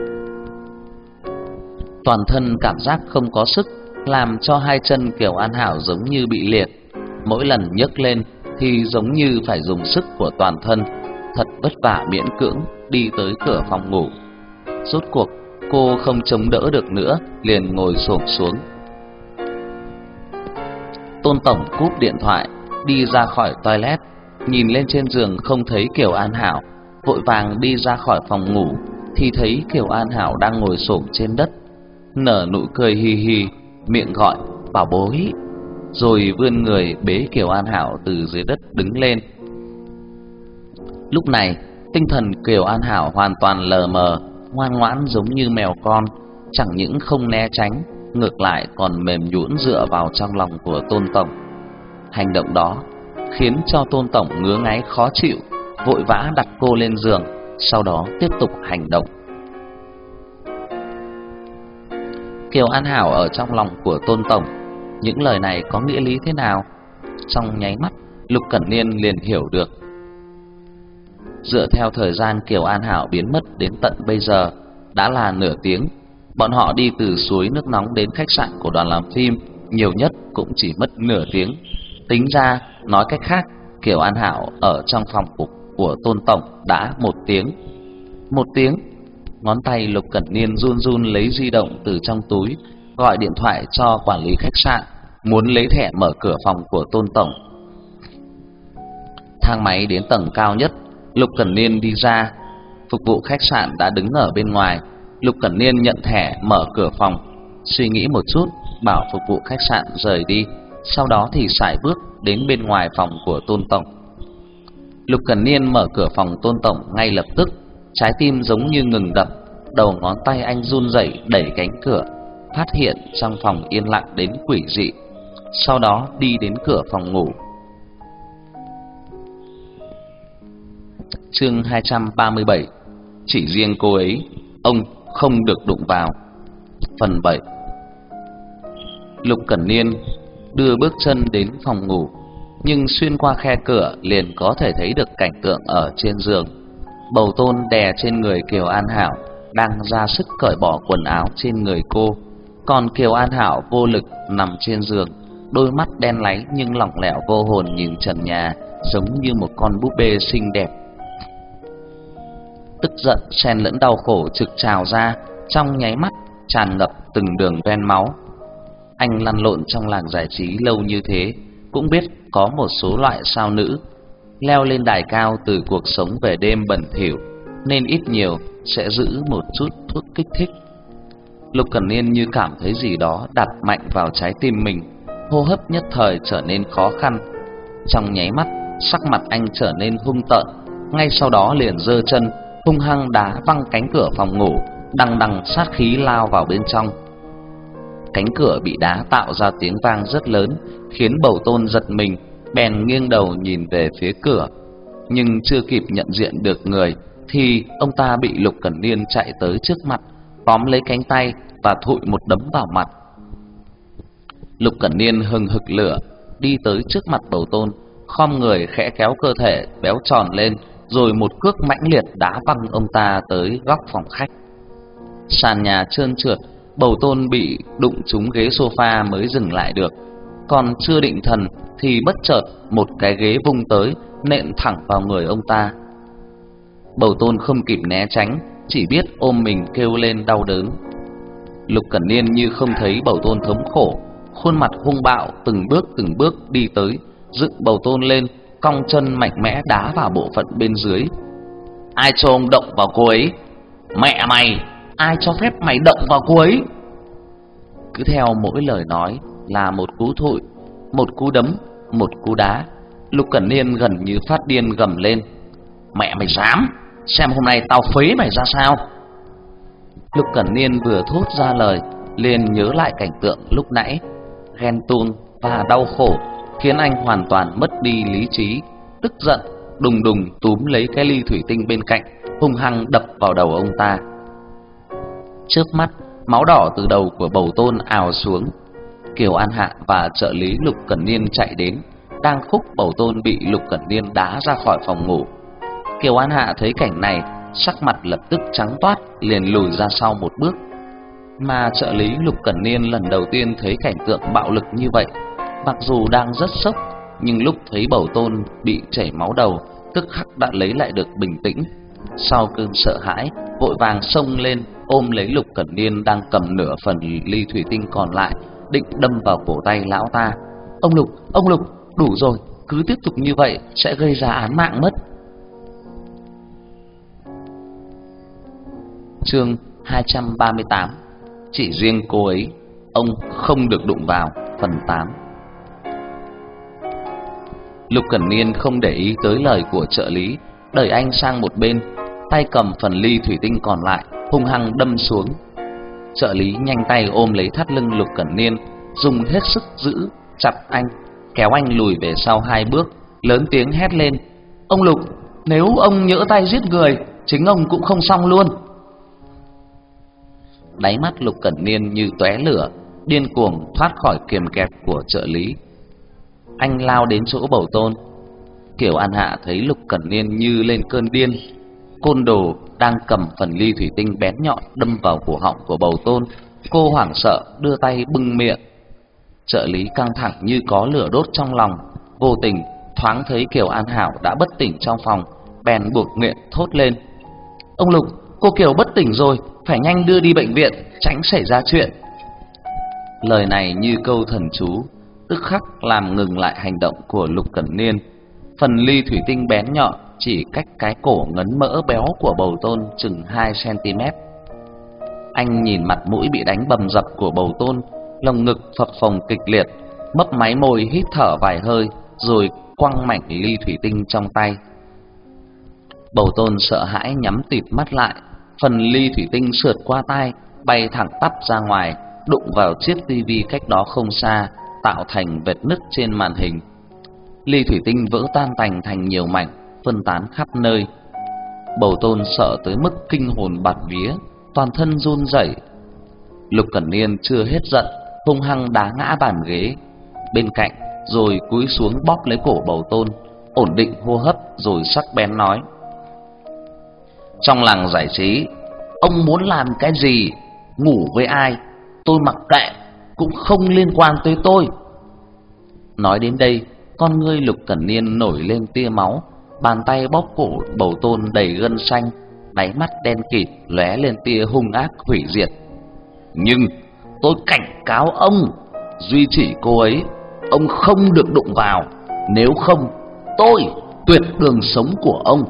Toàn thân cảm giác không có sức, làm cho hai chân Kiều An Hảo giống như bị liệt. Mỗi lần nhấc lên thì giống như phải dùng sức của toàn thân, thật vất vả miễn cưỡng đi tới cửa phòng ngủ. Rốt cuộc cô không chống đỡ được nữa, liền ngồi xổm xuống. Tôn tổng cúp điện thoại, đi ra khỏi toilet, nhìn lên trên giường không thấy Kiều An Hảo, vội vàng đi ra khỏi phòng ngủ, thì thấy Kiều An Hảo đang ngồi xổm trên đất, nở nụ cười hi hi, miệng gọi bảo bối, rồi vươn người bế Kiều An Hảo từ dưới đất đứng lên. Lúc này, tinh thần Kiều An Hảo hoàn toàn lờ mờ, ngoan ngoãn giống như mèo con, chẳng những không né tránh, ngược lại còn mềm nhũn dựa vào trong lòng của Tôn tổng. Hành động đó khiến cho Tôn tổng ngứa ngáy khó chịu, vội vã đặt cô lên giường, sau đó tiếp tục hành động. Kiều An Hảo ở trong lòng của Tôn tổng, những lời này có nghĩa lý thế nào? Trong nháy mắt, Lục Cẩn Niên liền hiểu được. Dựa theo thời gian Kiều An Hảo biến mất đến tận bây giờ đã là nửa tiếng. Bọn họ đi từ suối nước nóng đến khách sạn của đoàn làm phim nhiều nhất cũng chỉ mất nửa tiếng. Tính ra, nói cách khác, Kiều An Hảo ở trong phòng của Tôn tổng đã 1 tiếng. 1 tiếng. Ngón tay Lục Cẩn Niên run run lấy di động từ trong túi, gọi điện thoại cho quản lý khách sạn, muốn lấy thẻ mở cửa phòng của Tôn tổng. Thang máy đến tầng cao nhất, Lục Cẩn Niên đi ra, phục vụ khách sạn đã đứng ở bên ngoài. Lục Cẩn Niên nhận thẻ mở cửa phòng, suy nghĩ một chút, bảo phục vụ khách sạn rời đi, sau đó thì sải bước đến bên ngoài phòng của Tôn tổng. Lục Cẩn Niên mở cửa phòng Tôn tổng ngay lập tức, trái tim giống như ngừng đập, đầu ngón tay anh run rẩy đẩy cánh cửa, phát hiện trong phòng yên lặng đến quỷ dị, sau đó đi đến cửa phòng ngủ. Chương 237. Chỉ riêng cô ấy, ông không được đụng vào. Phần 7. Lục Cẩn Niên đưa bước chân đến phòng ngủ, nhưng xuyên qua khe cửa liền có thể thấy được cảnh tượng ở trên giường. Bầu Tôn đè trên người Kiều An Hảo, đang ra sức cởi bỏ quần áo trên người cô, còn Kiều An Hảo vô lực nằm trên giường, đôi mắt đen láy nhưng lỏng lẻo vô hồn nhìn trần nhà, giống như một con búp bê xinh đẹp. Tức giận xen lẫn đau khổ trực trào ra, trong nháy mắt tràn ngập từng đường ven máu. Anh lăn lộn trong làng giải trí lâu như thế, cũng biết có một số loại sao nữ leo lên đài cao từ cuộc sống về đêm bẩn thỉu, nên ít nhiều sẽ giữ một chút thuốc kích thích. Lục Cẩn Niên như cảm thấy gì đó đặt mạnh vào trái tim mình, hô hấp nhất thời trở nên khó khăn. Trong nháy mắt, sắc mặt anh trở nên hung tợn, ngay sau đó liền giơ chân hung hăng đá văng cánh cửa phòng ngủ, đằng đằng sát khí lao vào bên trong. Cánh cửa bị đá tạo ra tiếng vang rất lớn, khiến Bầu Tôn giật mình, bèn nghiêng đầu nhìn về phía cửa, nhưng chưa kịp nhận diện được người thì ông ta bị Lục Cẩn Niên chạy tới trước mặt, tóm lấy cánh tay và thụi một đấm vào mặt. Lục Cẩn Niên hừng hực lửa đi tới trước mặt Bầu Tôn, khom người khẽ kéo cơ thể béo tròn lên, rồi một cước mãnh liệt đá văng ông ta tới góc phòng khách. Sàn nhà trơn trượt, Bầu Tôn bị đụng trúng ghế sofa mới dừng lại được, còn chưa định thần thì bất chợt một cái ghế vung tới nện thẳng vào người ông ta. Bầu Tôn không kịp né tránh, chỉ biết ôm mình kêu lên đau đớn. Lục Cẩn Niên như không thấy Bầu Tôn thống khổ, khuôn mặt hung bạo từng bước đi tới, dựng Bầu Tôn lên, cong chân mạnh mẽ đá vào bộ phận bên dưới. Ai cho ông động vào cô ấy? Mẹ mày, ai cho phép mày động vào cô ấy? Cứ theo mỗi lời nói là một cú thụi, một cú đấm, một cú đá. Lục Cẩn Niên gần như phát điên gầm lên: Mẹ mày dám, xem hôm nay tao phế mày ra sao. Lục Cẩn Niên vừa thốt ra lời, liền nhớ lại cảnh tượng lúc nãy, ghen tuông và đau khổ khiến anh hoàn toàn mất đi lý trí. Tức giận đùng đùng túm lấy cái ly thủy tinh bên cạnh, hung hăng đập vào đầu ông ta. Trước mắt, máu đỏ từ đầu của Bầu Tôn ào xuống. Kiều An Hạ và trợ lý Lục Cẩn Niên chạy đến, đang khúc Bầu Tôn bị Lục Cẩn Niên đá ra khỏi phòng ngủ. Kiều An Hạ thấy cảnh này, sắc mặt lập tức trắng toát, liền lùi ra sau một bước. Mà trợ lý Lục Cẩn Niên lần đầu tiên thấy cảnh tượng bạo lực như vậy, mặc dù đang rất sốc, nhưng lúc thấy Bầu Tôn bị chảy máu đầu, tức khắc đã lấy lại được bình tĩnh. Sau cơn sợ hãi, vội vàng xông lên ôm lấy Lục Cẩn Niên đang cầm nửa phần ly thủy tinh còn lại, định đâm vào cổ tay lão ta. Ông Lục, đủ rồi, cứ tiếp tục như vậy sẽ gây ra án mạng mất. Chương 238. Chỉ riêng cô ấy, ông không được đụng vào. Phần 8. Lục Cẩn Niên không để ý tới lời của trợ lý, đẩy anh sang một bên, tay cầm phần ly thủy tinh còn lại hung hăng đâm xuống. Trợ lý nhanh tay ôm lấy thắt lưng Lục Cẩn Niên, dùng hết sức giữ chặt anh, kéo anh lùi về sau 2 bước, lớn tiếng hét lên: "Ông Lục, nếu ông nhỡ tay giết người, chính ông cũng không xong luôn." Đáy mắt Lục Cẩn Niên như tóe lửa, điên cuồng thoát khỏi kiềm kẹp của trợ lý. Anh lao đến chỗ Bầu Tôn. Kiều An Hạ thấy Lục Cẩn Niên như lên cơn điên, côn đồ đang cầm phần ly thủy tinh bén nhọn đâm vào cổ họng của Bầu Tôn. Cô hoảng sợ đưa tay bưng miệng. Trợ lý căng thẳng như có lửa đốt trong lòng, vô tình thoáng thấy Kiều An Hảo đã bất tỉnh trong phòng, bèn buột miệng thốt lên: "Ông Lục, cô Kiều bất tỉnh rồi, phải nhanh đưa đi bệnh viện, tránh xảy ra chuyện." Lời này như câu thần chú, tức khắc làm ngừng lại hành động của Lục Cẩn Niên. Phần ly thủy tinh bén nhọn chỉ cách cái cổ ngấn mỡ béo của Bầu Tôn chừng 2 cm. Anh nhìn mặt mũi bị đánh bầm dập của Bầu Tôn, lồng ngực phập phồng kịch liệt, mấp máy môi hít thở vài hơi, rồi quăng mảnh ly thủy tinh trong tay. Bầu Tôn sợ hãi nhắm tịt mắt lại, phần ly thủy tinh sượt qua tai, bay thẳng tắp ra ngoài, đụng vào chiếc tivi cách đó không xa, tạo thành vệt nứt trên màn hình. Ly thủy tinh vỡ tan tành thành nhiều mảnh, phân tán khắp nơi. Bầu Tôn sợ tới mức kinh hồn bạt vía, toàn thân run rẩy. Lục Cẩn Niên chưa hết giận, hung hăng đá ngã bàn ghế bên cạnh, rồi cúi xuống bóp lấy cổ Bầu Tôn, ổn định hô hấp rồi sắc bén nói: "Trong làng giải trí, ông muốn làm cái gì, ngủ với ai, tôi mặc kệ, cũng không liên quan tới tôi." Nói đến đây, con ngươi Lục Cẩn Niên nổi lên tia máu, bàn tay bóp cổ Bầu Tôn đầy gân xanh, đáy mắt đen kịt lóe lên tia hung ác hủy diệt. "Nhưng tôi cảnh cáo ông, duy chỉ cô ấy, ông không được đụng vào, nếu không tôi tuyệt đường sống của ông."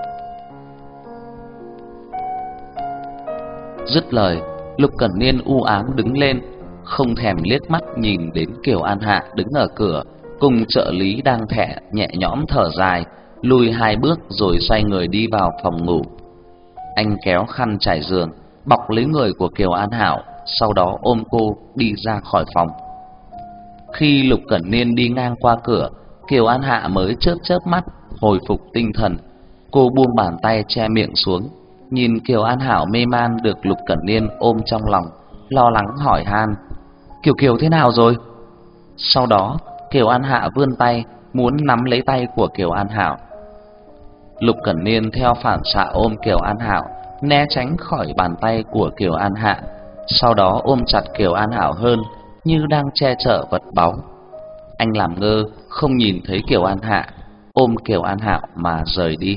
Dứt lời, Lục Cẩn Niên u ám đứng lên, không thèm liếc mắt nhìn đến Kiều An Hạ đứng ở cửa cùng trợ lý đang thẹ nhẹ nhõm thở dài, lùi 2 bước rồi xoay người đi vào phòng ngủ. Anh kéo khăn trải giường, bọc lấy người của Kiều An Hảo, sau đó ôm cô đi ra khỏi phòng. Khi Lục Cẩn Niên đi ngang qua cửa, Kiều An Hạ mới chớp chớp mắt, hồi phục tinh thần. Cô buông bàn tay che miệng xuống, nhìn Kiều An Hảo mê man được Lục Cẩn Niên ôm trong lòng, lo lắng hỏi han: "Kiều Kiều thế nào rồi?" Sau đó Kiều An Hạ vươn tay muốn nắm lấy tay của Kiều An Hảo. Lục Cẩn Niên theo phản xạ ôm Kiều An Hảo, né tránh khỏi bàn tay của Kiều An Hạ, sau đó ôm chặt Kiều An Hảo hơn, như đang che chở vật báu. Anh làm ngơ không nhìn thấy Kiều An Hạ, ôm Kiều An Hảo mà rời đi.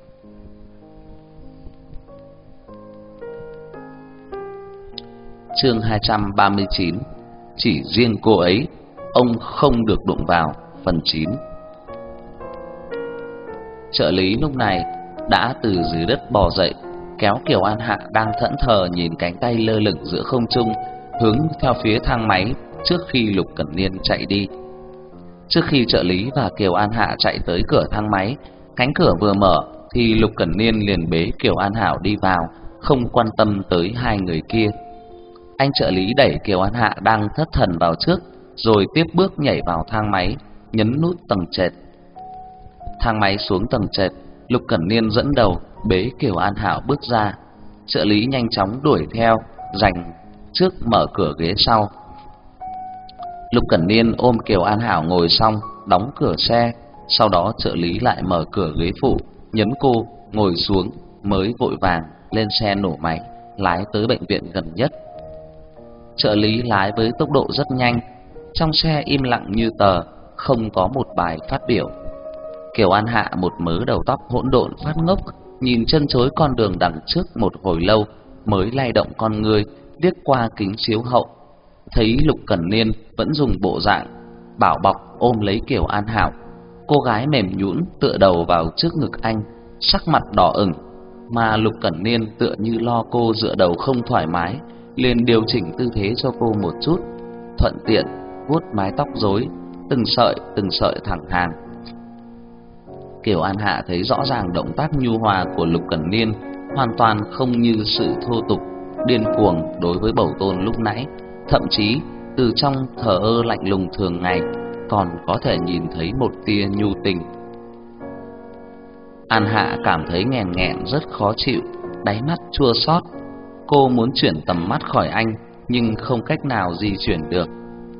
Chương 239: Chỉ riêng cô ấy, ông không được đụng vào. Phần 9. Trợ lý lúc này đã từ dưới đất bò dậy, kéo Kiều An Hạ đang thẫn thờ nhìn cánh tay lơ lửng giữa không trung, hướng theo phía thang máy trước khi Lục Cẩn Niên chạy đi. Trước khi trợ lý và Kiều An Hạ chạy tới cửa thang máy, cánh cửa vừa mở thì Lục Cẩn Niên liền bế Kiều An Hảo đi vào, không quan tâm tới 2 người kia. Anh trợ lý đẩy Kiều An Hạ đang thất thần vào trước, rồi tiếp bước nhảy vào thang máy, nhấn nút tầng trệt. Thang máy xuống tầng trệt, Lục Cẩn Niên dẫn đầu bế Kiều An Hảo bước ra. Trợ lý nhanh chóng đuổi theo, giành trước mở cửa ghế sau. Lục Cẩn Niên ôm Kiều An Hảo ngồi xong, đóng cửa xe, sau đó trợ lý lại mở cửa ghế phụ, nhấn cô ngồi xuống, mới vội vàng lên xe nổ máy, lái tới bệnh viện gần nhất. Trợ lý lái với tốc độ rất nhanh, trong xe im lặng như tờ, không có một bài phát biểu. Kiều An Hạ một mớ đầu tóc hỗn độn phát ngốc, nhìn chân chối con đường đằng trước một hồi lâu, mới lay động con ngươi, liếc qua kính chiếu hậu, thấy Lục Cẩn Niên vẫn dùng bộ dạng bảo bọc ôm lấy Kiều An Hảo. Cô gái mềm nhũn tựa đầu vào trước ngực anh, sắc mặt đỏ ửng, mà Lục Cẩn Niên tựa như lo cô dựa đầu không thoải mái, liền điều chỉnh tư thế cho cô một chút, thuận tiện vuốt mái tóc rối từng sợi thẳng hàng. Kiều An Hạ thấy rõ ràng động tác nhu hòa của Lục Cẩn Niên hoàn toàn không như sự thô tục, điên cuồng đối với Bầu Tôn lúc nãy. Thậm chí từ trong thờ ơ lạnh lùng thường ngày còn có thể nhìn thấy một tia nhu tình. An Hạ cảm thấy nghèn nghẹn rất khó chịu, đáy mắt chua xót. Cô muốn chuyển tầm mắt khỏi anh nhưng không cách nào di chuyển được.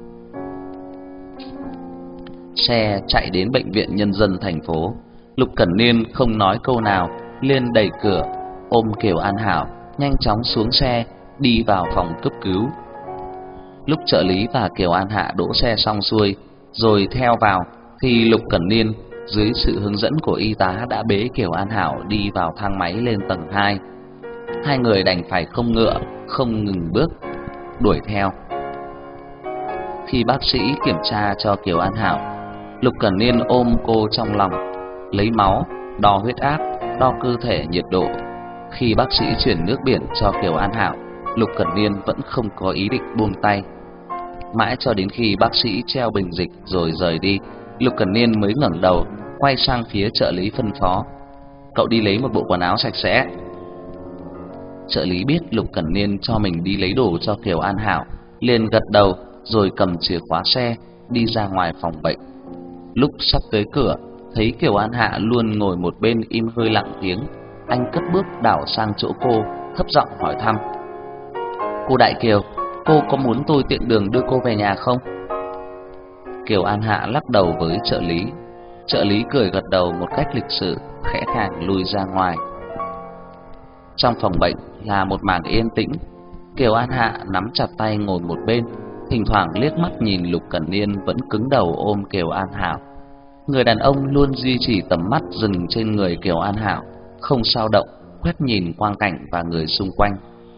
Xe chạy đến bệnh viện nhân dân thành phố. Lục Cẩn Niên không nói câu nào, liền đẩy cửa, ôm Kiều An Hảo nhanh chóng xuống xe, đi vào phòng cấp cứu. Lúc trợ lý và Kiều An Hạ đỗ xe xong xuôi rồi theo vào thì Lục Cẩn Niên dưới sự hướng dẫn của y tá đã bế Kiều An Hảo đi vào thang máy lên tầng 2. Hai người đành phải không ngựa, không ngừng bước đuổi theo. Khi bác sĩ kiểm tra cho Kiều An Hảo, Lục Cẩn Niên ôm cô trong lòng, lấy máu, đo huyết áp, đo cơ thể nhiệt độ. Khi bác sĩ chuyển nước biển cho Kiều An Hảo, Lục Cẩn Niên vẫn không có ý định buông tay. Mãi cho đến khi bác sĩ treo bình dịch rồi rời đi, Lục Cẩn Niên mới ngẩng đầu, quay sang phía trợ lý phân phó: "Cậu đi lấy một bộ quần áo sạch sẽ." Trợ lý biết Lục Cẩn Niên cho mình đi lấy đồ cho Kiều An Hảo, liền gật đầu rồi cầm chìa khóa xe đi ra ngoài phòng bệnh. Lúc sắp tới cửa, thấy Kiều An Hạ luôn ngồi một bên im hơi lặng tiếng, anh cất bước đảo sang chỗ cô, thấp giọng hỏi thăm: "Cô Đại Kiều, cô có muốn tôi tiện đường đưa cô về nhà không?" Kiều An Hạ lắc đầu với trợ lý. Trợ lý cười gật đầu một cách lịch sự, khẽ khàng lui ra ngoài. Trong phòng bệnh là một mảng yên tĩnh. Kiều An Hạ nắm chặt tay ngồi một bên, thỉnh thoảng liếc mắt nhìn Lục Cẩn Niên vẫn cứng đầu ôm Kiều An Hảo. Người đàn ông luôn duy trì tầm mắt dừng trên người Kiều An Hảo, không sao động, quét nhìn quang cảnh và người xung quanh.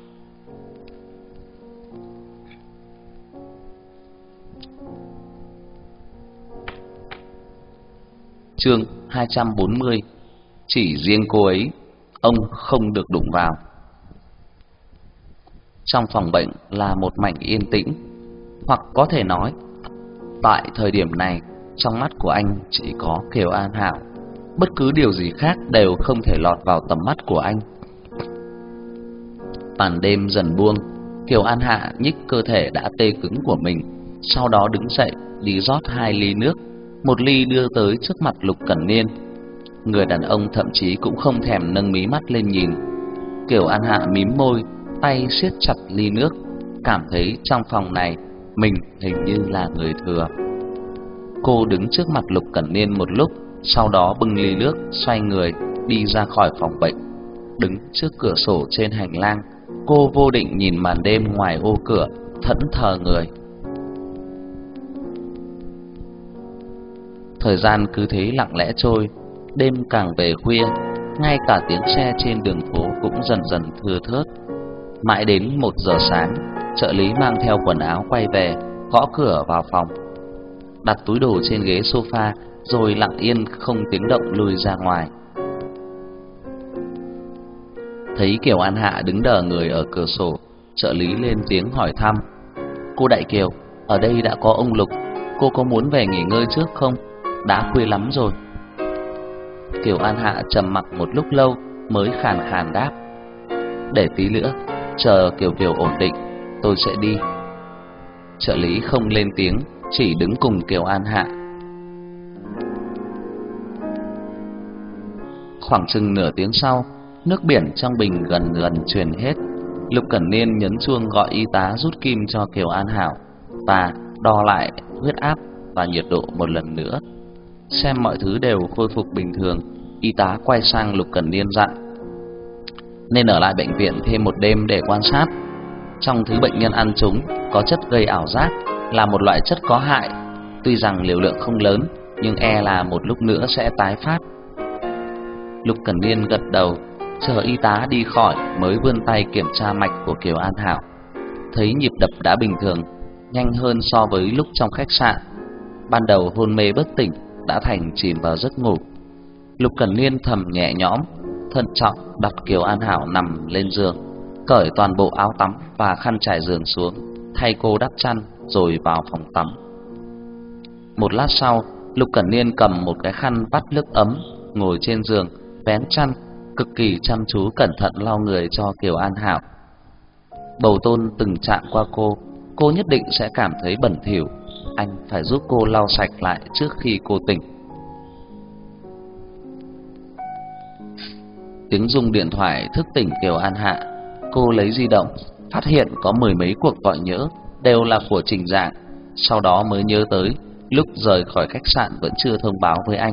Chương 240. Chỉ riêng cô ấy, ông không được đụng vào. Trong phòng bệnh là một mảnh yên tĩnh, hoặc có thể nói, tại thời điểm này, trong mắt của anh chỉ có Kiều An Hảo. Bất cứ điều gì khác đều không thể lọt vào tầm mắt của anh. Màn đêm dần buông, Kiều An Hạ nhích cơ thể đã tê cứng của mình, sau đó đứng dậy đi rót 2 ly nước, một ly đưa tới trước mặt Lục Cẩn Niên. Người đàn ông thậm chí cũng không thèm nâng mí mắt lên nhìn. Kiều An Hạ mím môi, tay siết chặt ly nước, cảm thấy trong phòng này mình hình như là người thừa. Cô đứng trước mặt Lục Cẩn Niên một lúc, sau đó bưng ly nước, xoay người đi ra khỏi phòng bệnh. Đứng trước cửa sổ trên hành lang, cô vô định nhìn màn đêm ngoài ô cửa, thẫn thờ người. Thời gian cứ thế lặng lẽ trôi, đêm càng về khuya, ngay cả tiếng xe trên đường phố cũng dần dần thưa thớt. Mãi đến 1 giờ sáng, trợ lý mang theo quần áo quay về, gõ cửa vào phòng, đặt túi đồ trên ghế sofa, rồi lặng yên không tiếng động lui ra ngoài. Thấy Kiều An Hạ đứng đờ người ở cửa sổ, trợ lý lên tiếng hỏi thăm: "Cô Đại Kiều, ở đây đã có ông Lục, cô có muốn về nghỉ ngơi trước không? Đã khuya lắm rồi." Kiều An Hạ trầm mặc một lúc lâu mới khàn khàn đáp: "Để tí nữa, chờ Kiều Kiều ổn định, tôi sẽ đi." Trợ lý không lên tiếng, chỉ đứng cùng Kiều An Hạ. Khoảng chừng nửa tiếng sau, nước biển trong bình gần gần truyền hết. Lục Cẩn Niên nhấn chuông gọi y tá rút kim cho Kiều An Hảo và đo lại huyết áp và nhiệt độ một lần nữa. Xem mọi thứ đều khôi phục bình thường, y tá quay sang Lục Cẩn Niên dặn: "Nên ở lại bệnh viện thêm một đêm để quan sát. Trong thứ bệnh nhân ăn chúng có chất gây ảo giác, là một loại chất có hại. Tuy rằng liều lượng không lớn, nhưng e là một lúc nữa sẽ tái phát." Lục Cẩn Niên gật đầu, chờ y tá đi khỏi mới vươn tay kiểm tra mạch của Kiều An Hảo. Thấy nhịp đập đã bình thường, nhanh hơn so với lúc trong khách sạn. Ban đầu hôn mê bất tỉnh đã thành chìm vào giấc ngủ. Lục Cẩn Niên thầm nhẹ nhõm, thận trọng đặt Kiều An Hảo nằm lên giường, cởi toàn bộ áo tắm và khăn trải giường xuống, thay cô đắp chăn rồi vào phòng tắm. Một lát sau, Lục Cẩn Niên cầm một cái khăn vắt nước ấm, ngồi trên giường, vén chăn, cực kỳ chăm chú cẩn thận lau người cho Kiều An Hảo. Bầu Tôn từng chạm qua cô nhất định sẽ cảm thấy bẩn thỉu. Anh phải giúp cô lau sạch lại trước khi cô tỉnh. Tiếng rung điện thoại thức tỉnh Kiều An Hạ. Cô lấy di động, phát hiện có mười mấy cuộc gọi nhỡ, đều là của Trình Dạng. Sau đó mới nhớ tới lúc rời khỏi khách sạn vẫn chưa thông báo với anh.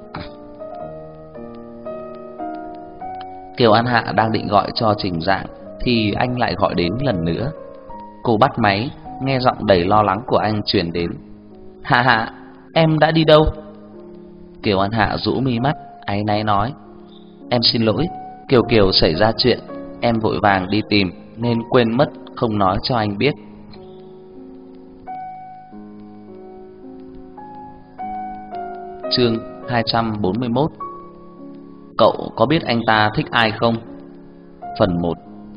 Kiều An Hạ đang định gọi cho Trình Dạng thì anh lại gọi đến lần nữa. Cô bắt máy, nghe giọng đầy lo lắng của anh truyền đến. Hạ Hạ, em đã đi đâu? Kiều An Hạ rũ mi mắt, áy náy nói. Em xin lỗi, Kiều Kiều xảy ra chuyện, em vội vàng đi tìm nên quên mất không nói cho anh biết. Chương 241. Cậu có biết anh ta thích ai không? Phần 1.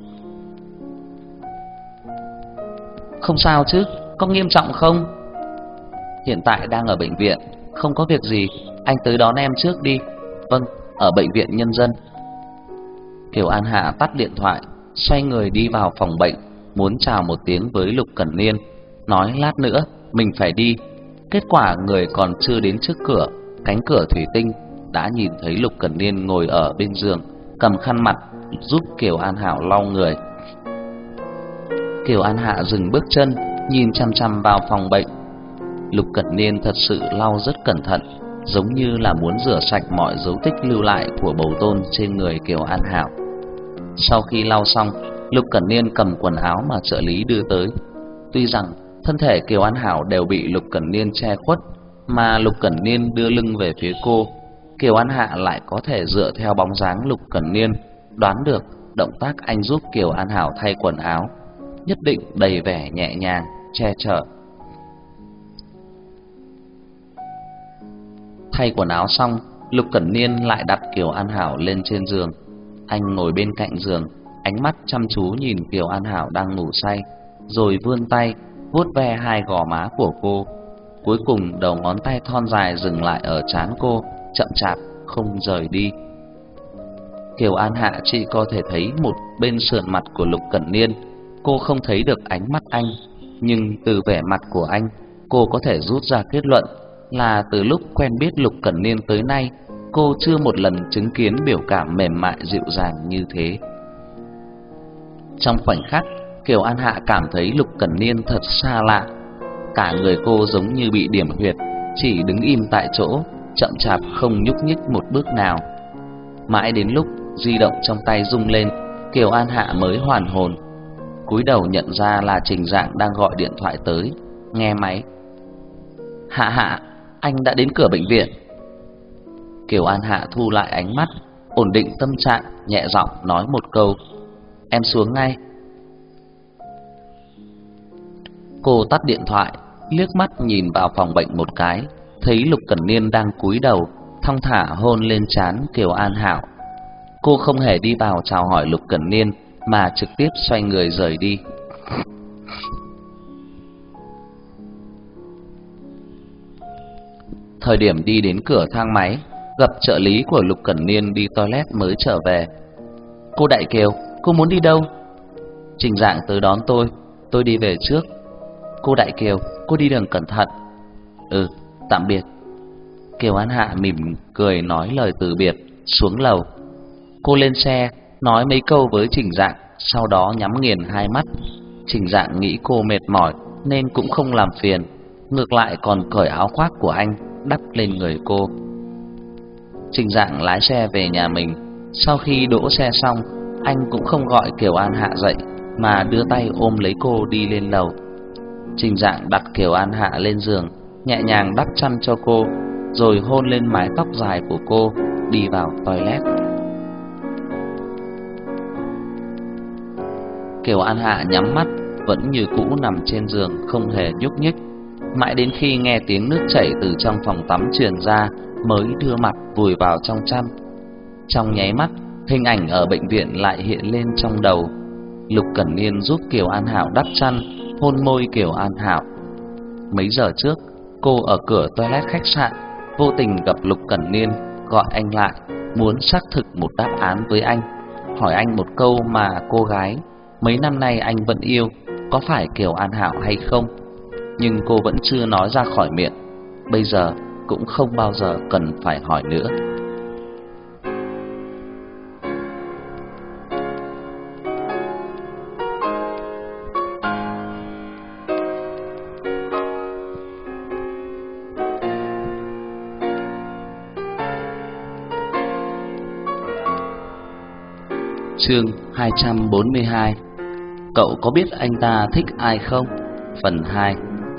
Không sao chứ, có nghiêm trọng không? Hiện tại đang ở bệnh viện, không có việc gì, anh tới đón em trước đi. Vâng, ở bệnh viện Nhân dân. Kiều An Hạ tắt điện thoại, xoay người đi vào phòng bệnh, muốn chào một tiếng với Lục Cẩn Niên, nói lát nữa mình phải đi. Kết quả người còn chưa đến trước cửa, cánh cửa thủy tinh, đã nhìn thấy Lục Cẩn Niên ngồi ở bên giường, cầm khăn mặt giúp Kiều An Hảo lau người. Kiều An Hạ dừng bước chân, nhìn chăm chăm vào phòng bệnh. Lục Cẩn Niên thật sự lau rất cẩn thận, giống như là muốn rửa sạch mọi dấu tích lưu lại của Bầu Tôn trên người Kiều An Hảo. Sau khi lau xong, Lục Cẩn Niên cầm quần áo mà trợ lý đưa tới. Tuy rằng thân thể Kiều An Hảo đều bị Lục Cẩn Niên che khuất, mà Lục Cẩn Niên đưa lưng về phía cô, Kiều An Hạ lại có thể dựa theo bóng dáng Lục Cẩn Niên đoán được động tác anh giúp Kiều An Hảo thay quần áo nhất định đầy vẻ nhẹ nhàng, che chở. Thay quần áo xong, Lục Cẩn Niên lại đặt Kiều An Hảo lên trên giường. Anh ngồi bên cạnh giường, ánh mắt chăm chú nhìn Kiều An Hảo đang ngủ say, rồi vươn tay vuốt ve hai gò má của cô. Cuối cùng đầu ngón tay thon dài dừng lại ở trán cô, chậm chạp không rời đi. Kiều An Hạ chỉ có thể thấy một bên sườn mặt của Lục Cẩn Niên, cô không thấy được ánh mắt anh, nhưng từ vẻ mặt của anh, cô có thể rút ra kết luận là từ lúc quen biết Lục Cẩn Niên tới nay, cô chưa một lần chứng kiến biểu cảm mềm mại dịu dàng như thế. Trong khoảnh khắc, Kiều An Hạ cảm thấy Lục Cẩn Niên thật xa lạ. Cả người cô giống như bị điểm huyệt, chỉ đứng im tại chỗ, chậm chạp không nhúc nhích một bước nào. Mãi đến lúc di động trong tay rung lên, Kiều An Hạ mới hoàn hồn. Cúi đầu nhận ra là Trình Dạng đang gọi điện thoại tới, nghe máy. Hạ Hạ, anh đã đến cửa bệnh viện. Kiều An Hạ thu lại ánh mắt, ổn định tâm trạng, nhẹ giọng nói một câu. Em xuống ngay. Cô tắt điện thoại, liếc mắt nhìn vào phòng bệnh một cái, thấy Lục Cẩn Niên đang cúi đầu, thong thả hôn lên trán Kiều An Hảo. Cô không hề đi vào chào hỏi Lục Cẩn Niên, mà trực tiếp xoay người rời đi. Thời điểm đi đến cửa thang máy, gặp trợ lý của Lục Cẩn Niên đi toilet mới trở về. Cô Đại Kiều, cô muốn đi đâu? Trình Dạng tới đón tôi đi về trước. Cô Đại Kiều, cô đi đường cẩn thận. Ừ, tạm biệt. Kiều An Hạ mỉm cười nói lời từ biệt, xuống lầu. Cô lên xe, nói mấy câu với Trình Dạng, sau đó nhắm nghiền hai mắt. Trình Dạng nghĩ cô mệt mỏi nên cũng không làm phiền, ngược lại còn cởi áo khoác của anh đắp lên người cô. Trình Dạng lái xe về nhà mình. Sau khi đỗ xe xong, anh cũng không gọi Kiều An Hạ dậy, mà đưa tay ôm lấy cô đi lên lầu. Trình Dạng đặt Kiều An Hạ lên giường, nhẹ nhàng đắp chăn cho cô, rồi hôn lên mái tóc dài của cô, đi vào toilet. Kiều An Hạ nhắm mắt, vẫn như cũ nằm trên giường không hề nhúc nhích, mãi đến khi nghe tiếng nước chảy từ trong phòng tắm truyền ra mới đưa mặt vùi vào trong chăn. Trong nháy mắt, hình ảnh ở bệnh viện lại hiện lên trong đầu. Lục Cẩn Niên giúp Kiều An Hảo đắp chăn, hôn môi Kiều An Hảo. Mấy giờ trước, cô ở cửa toilet khách sạn vô tình gặp Lục Cẩn Niên, gọi anh lại, muốn xác thực một đáp án với anh, hỏi anh một câu mà cô gái mấy năm nay anh vẫn yêu có phải Kiều An Hảo hay không. Nhưng cô vẫn chưa nói ra khỏi miệng, bây giờ cũng không bao giờ cần phải hỏi nữa. Chương 242. Cậu có biết anh ta thích ai không? Phần 2.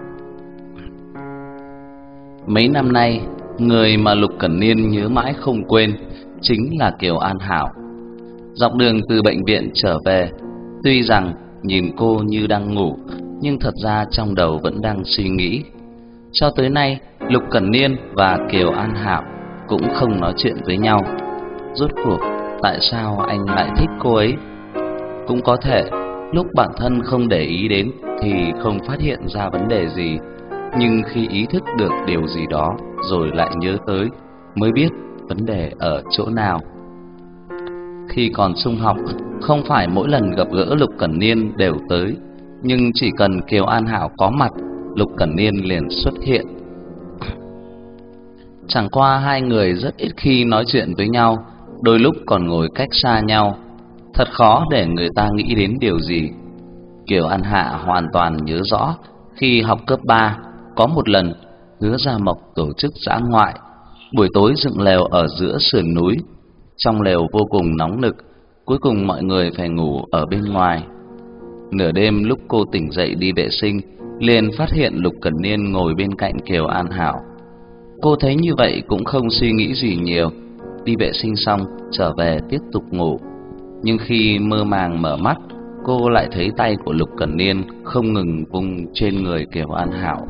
Mấy năm nay, người mà Lục Cẩn Niên nhớ mãi không quên chính là Kiều An Hảo. Dọc đường từ bệnh viện trở về, tuy rằng nhìn cô như đang ngủ, nhưng thật ra trong đầu vẫn đang suy nghĩ. Cho tới nay, Lục Cẩn Niên và Kiều An Hảo cũng không nói chuyện với nhau. Rốt cuộc tại sao anh lại thích cô ấy? Cũng có thể lúc bản thân không để ý đến thì không phát hiện ra vấn đề gì, nhưng khi ý thức được điều gì đó rồi lại nhớ tới, mới biết vấn đề ở chỗ nào. Khi còn trung học, không phải mỗi lần gặp gỡ Lục Cẩn Niên đều tới, nhưng chỉ cần Kiều An Hảo có mặt, Lục Cẩn Niên liền xuất hiện. Chẳng qua hai người rất ít khi nói chuyện với nhau, đôi lúc còn ngồi cách xa nhau, thật khó để người ta nghĩ đến điều gì. Kiều An Hạ hoàn toàn nhớ rõ khi học cấp 3, có một lần Hứa Gia Mộc tổ chức dã ngoại, buổi tối dựng lều ở giữa sườn núi. Trong lều vô cùng nóng nực, cuối cùng mọi người phải ngủ ở bên ngoài. Nửa đêm lúc cô tỉnh dậy đi vệ sinh, liền phát hiện Lục Cẩn Niên ngồi bên cạnh Kiều An Hảo. Cô thấy như vậy cũng không suy nghĩ gì nhiều, đi vệ sinh xong trở về tiếp tục ngủ. Nhưng khi mơ màng mở mắt, cô lại thấy tay của Lục Cẩn Niên không ngừng vung trên người Kiều An Hảo.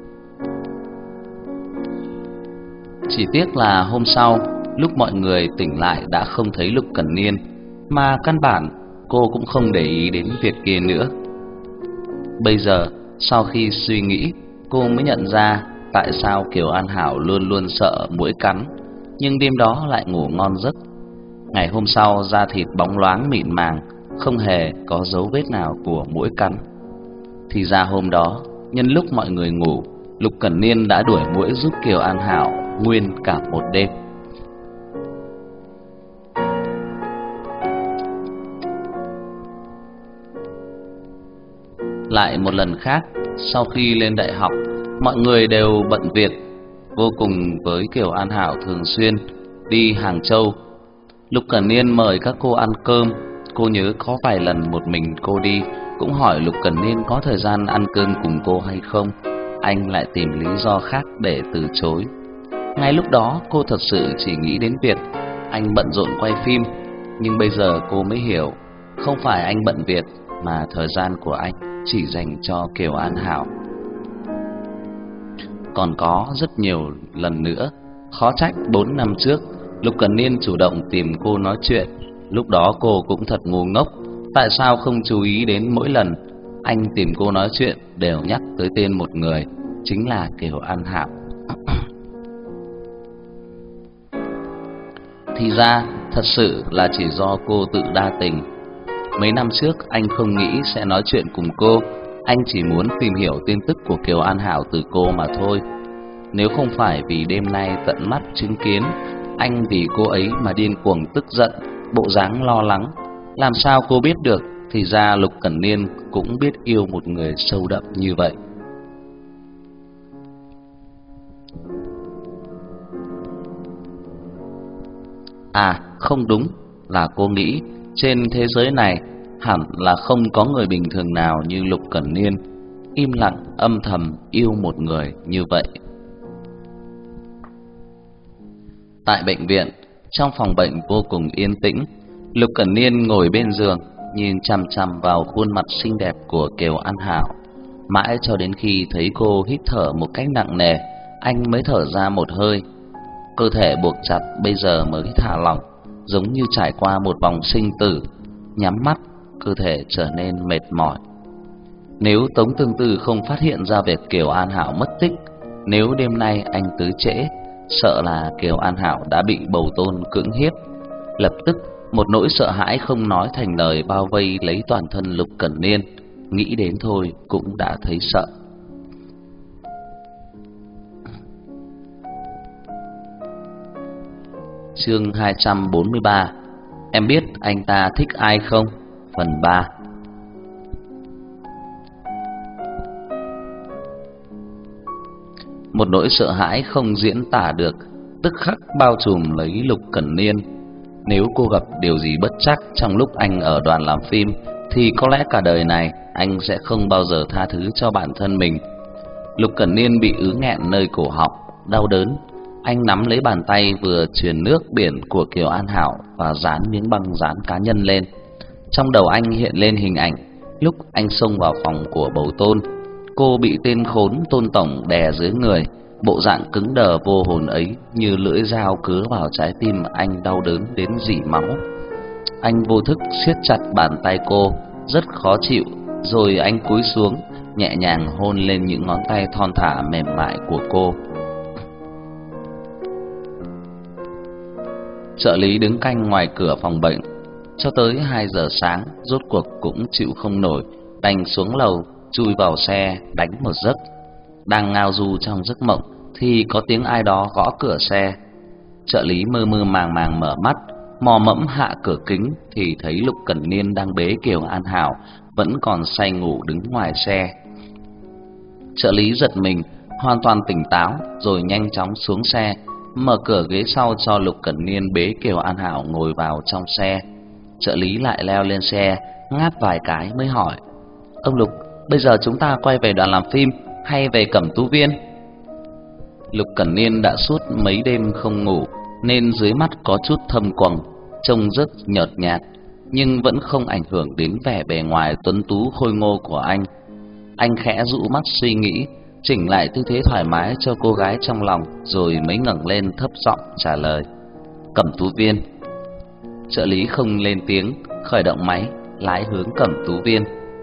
Chỉ tiếc là hôm sau, lúc mọi người tỉnh lại đã không thấy Lục Cẩn Niên, mà căn bản cô cũng không để ý đến việc kia nữa. Bây giờ, sau khi suy nghĩ, cô mới nhận ra tại sao Kiều An Hảo luôn luôn sợ muỗi cắn, nhưng đêm đó lại ngủ ngon giấc. Ngày hôm sau, da thịt bóng loáng mịn màng, không hề có dấu vết nào của muỗi cắn. Thì ra hôm đó, nhân lúc mọi người ngủ, Lục Cẩn Niên đã đuổi muỗi giúp Kiều An Hảo nguyên cả một đêm. Lại một lần khác, sau khi lên đại học, mọi người đều bận việc vô cùng với Kiều An Hảo thường xuyên đi Hàng Châu. Lục Cẩn Niên mời các cô ăn cơm, cô nhớ có vài lần một mình cô đi, cũng hỏi Lục Cẩn Niên có thời gian ăn cơm cùng cô hay không. Anh lại tìm lý do khác để từ chối. Ngay lúc đó cô thật sự chỉ nghĩ đến việc anh bận rộn quay phim, nhưng bây giờ cô mới hiểu, không phải anh bận việc mà thời gian của anh chỉ dành cho Kiều An Hảo. Còn có rất nhiều lần nữa, khó trách 4 năm trước Lục Cẩn Niên chủ động tìm cô nói chuyện. Lúc đó cô cũng thật ngu ngốc, tại sao không chú ý đến mỗi lần anh tìm cô nói chuyện đều nhắc tới tên một người, chính là Kiều An Hảo. Thì ra thật sự là chỉ do cô tự đa tình. Mấy năm trước anh không nghĩ sẽ nói chuyện cùng cô, anh chỉ muốn tìm hiểu tin tức của Kiều An Hảo từ cô mà thôi. Nếu không phải vì đêm nay tận mắt chứng kiến anh vì cô ấy mà điên cuồng tức giận, bộ dáng lo lắng, làm sao cô biết được thì ra Lục Cẩn Niên cũng biết yêu một người sâu đậm như vậy. À, không đúng, là cô nghĩ trên thế giới này hẳn là không có người bình thường nào như Lục Cẩn Niên, im lặng âm thầm yêu một người như vậy. Tại bệnh viện, trong phòng bệnh vô cùng yên tĩnh, Lục Cẩn Niên ngồi bên giường, nhìn chằm chằm vào khuôn mặt xinh đẹp của Kiều An Hảo. Mãi cho đến khi thấy cô hít thở một cách nặng nề, anh mới thở ra một hơi. Cơ thể buộc chặt bây giờ mới thả lỏng, giống như trải qua một vòng sinh tử. Nhắm mắt, cơ thể trở nên mệt mỏi. Nếu Tống Tương Tư không phát hiện ra việc Kiều An Hảo mất tích, nếu đêm nay anh tới trễ, sợ là Kiều An Hảo đã bị Bầu Tôn cưỡng hiếp. Lập tức một nỗi sợ hãi không nói thành lời bao vây lấy toàn thân Lục Cẩn Niên, nghĩ đến thôi cũng đã thấy sợ. Chương 243. Em biết anh ta thích ai không? Phần 3. Một nỗi sợ hãi không diễn tả được tức khắc bao trùm lấy Lục Cẩn Niên. Nếu cô gặp điều gì bất trắc trong lúc anh ở đoàn làm phim thì có lẽ cả đời này anh sẽ không bao giờ tha thứ cho bản thân mình. Lục Cẩn Niên bị ứ nghẹn nơi cổ họng, đau đớn. Anh nắm lấy bàn tay vừa truyền nước biển của Kiều An Hảo và dán miếng băng dán cá nhân lên. Trong đầu anh hiện lên hình ảnh lúc anh xông vào phòng của Bầu Tôn. Cô bị tên khốn Tôn tổng đè dưới người, bộ dạng cứng đờ vô hồn ấy như lưỡi dao cứa vào trái tim anh đau đớn đến rỉ máu. Anh vô thức siết chặt bàn tay cô, rất khó chịu, rồi anh cúi xuống, nhẹ nhàng hôn lên những ngón tay thon thả mềm mại của cô. Trợ lý đứng canh ngoài cửa phòng bệnh cho tới 2 giờ sáng, rốt cuộc cũng chịu không nổi, đành xuống lầu chui vào xe đánh một giấc. Đang ngao du trong giấc mộng thì có tiếng ai đó gõ cửa xe. Trợ lý mơ mơ màng màng mở mắt, mò mẫm hạ cửa kính thì thấy Lục Cẩn Niên đang bế Kiều An Hảo vẫn còn say ngủ đứng ngoài xe. Trợ lý giật mình, hoàn toàn tỉnh táo rồi nhanh chóng xuống xe, mở cửa ghế sau cho Lục Cẩn Niên bế Kiều An Hảo ngồi vào trong xe. Trợ lý lại leo lên xe, ngáp vài cái mới hỏi: "Ông Lục, bây giờ chúng ta quay về đoàn làm phim hay về Cẩm Tú Viên?" Lục Cẩn Niên đã suốt mấy đêm không ngủ nên dưới mắt có chút thâm quầng, trông rất nhợt nhạt, nhưng vẫn không ảnh hưởng đến vẻ bề ngoài tuấn tú khôi ngô của anh. Anh khẽ dụ mắt suy nghĩ, chỉnh lại tư thế thoải mái cho cô gái trong lòng, rồi mới ngẩng lên thấp giọng trả lời: "Cẩm Tú Viên." Trợ lý không lên tiếng, khởi động máy, lái hướng Cẩm Tú Viên.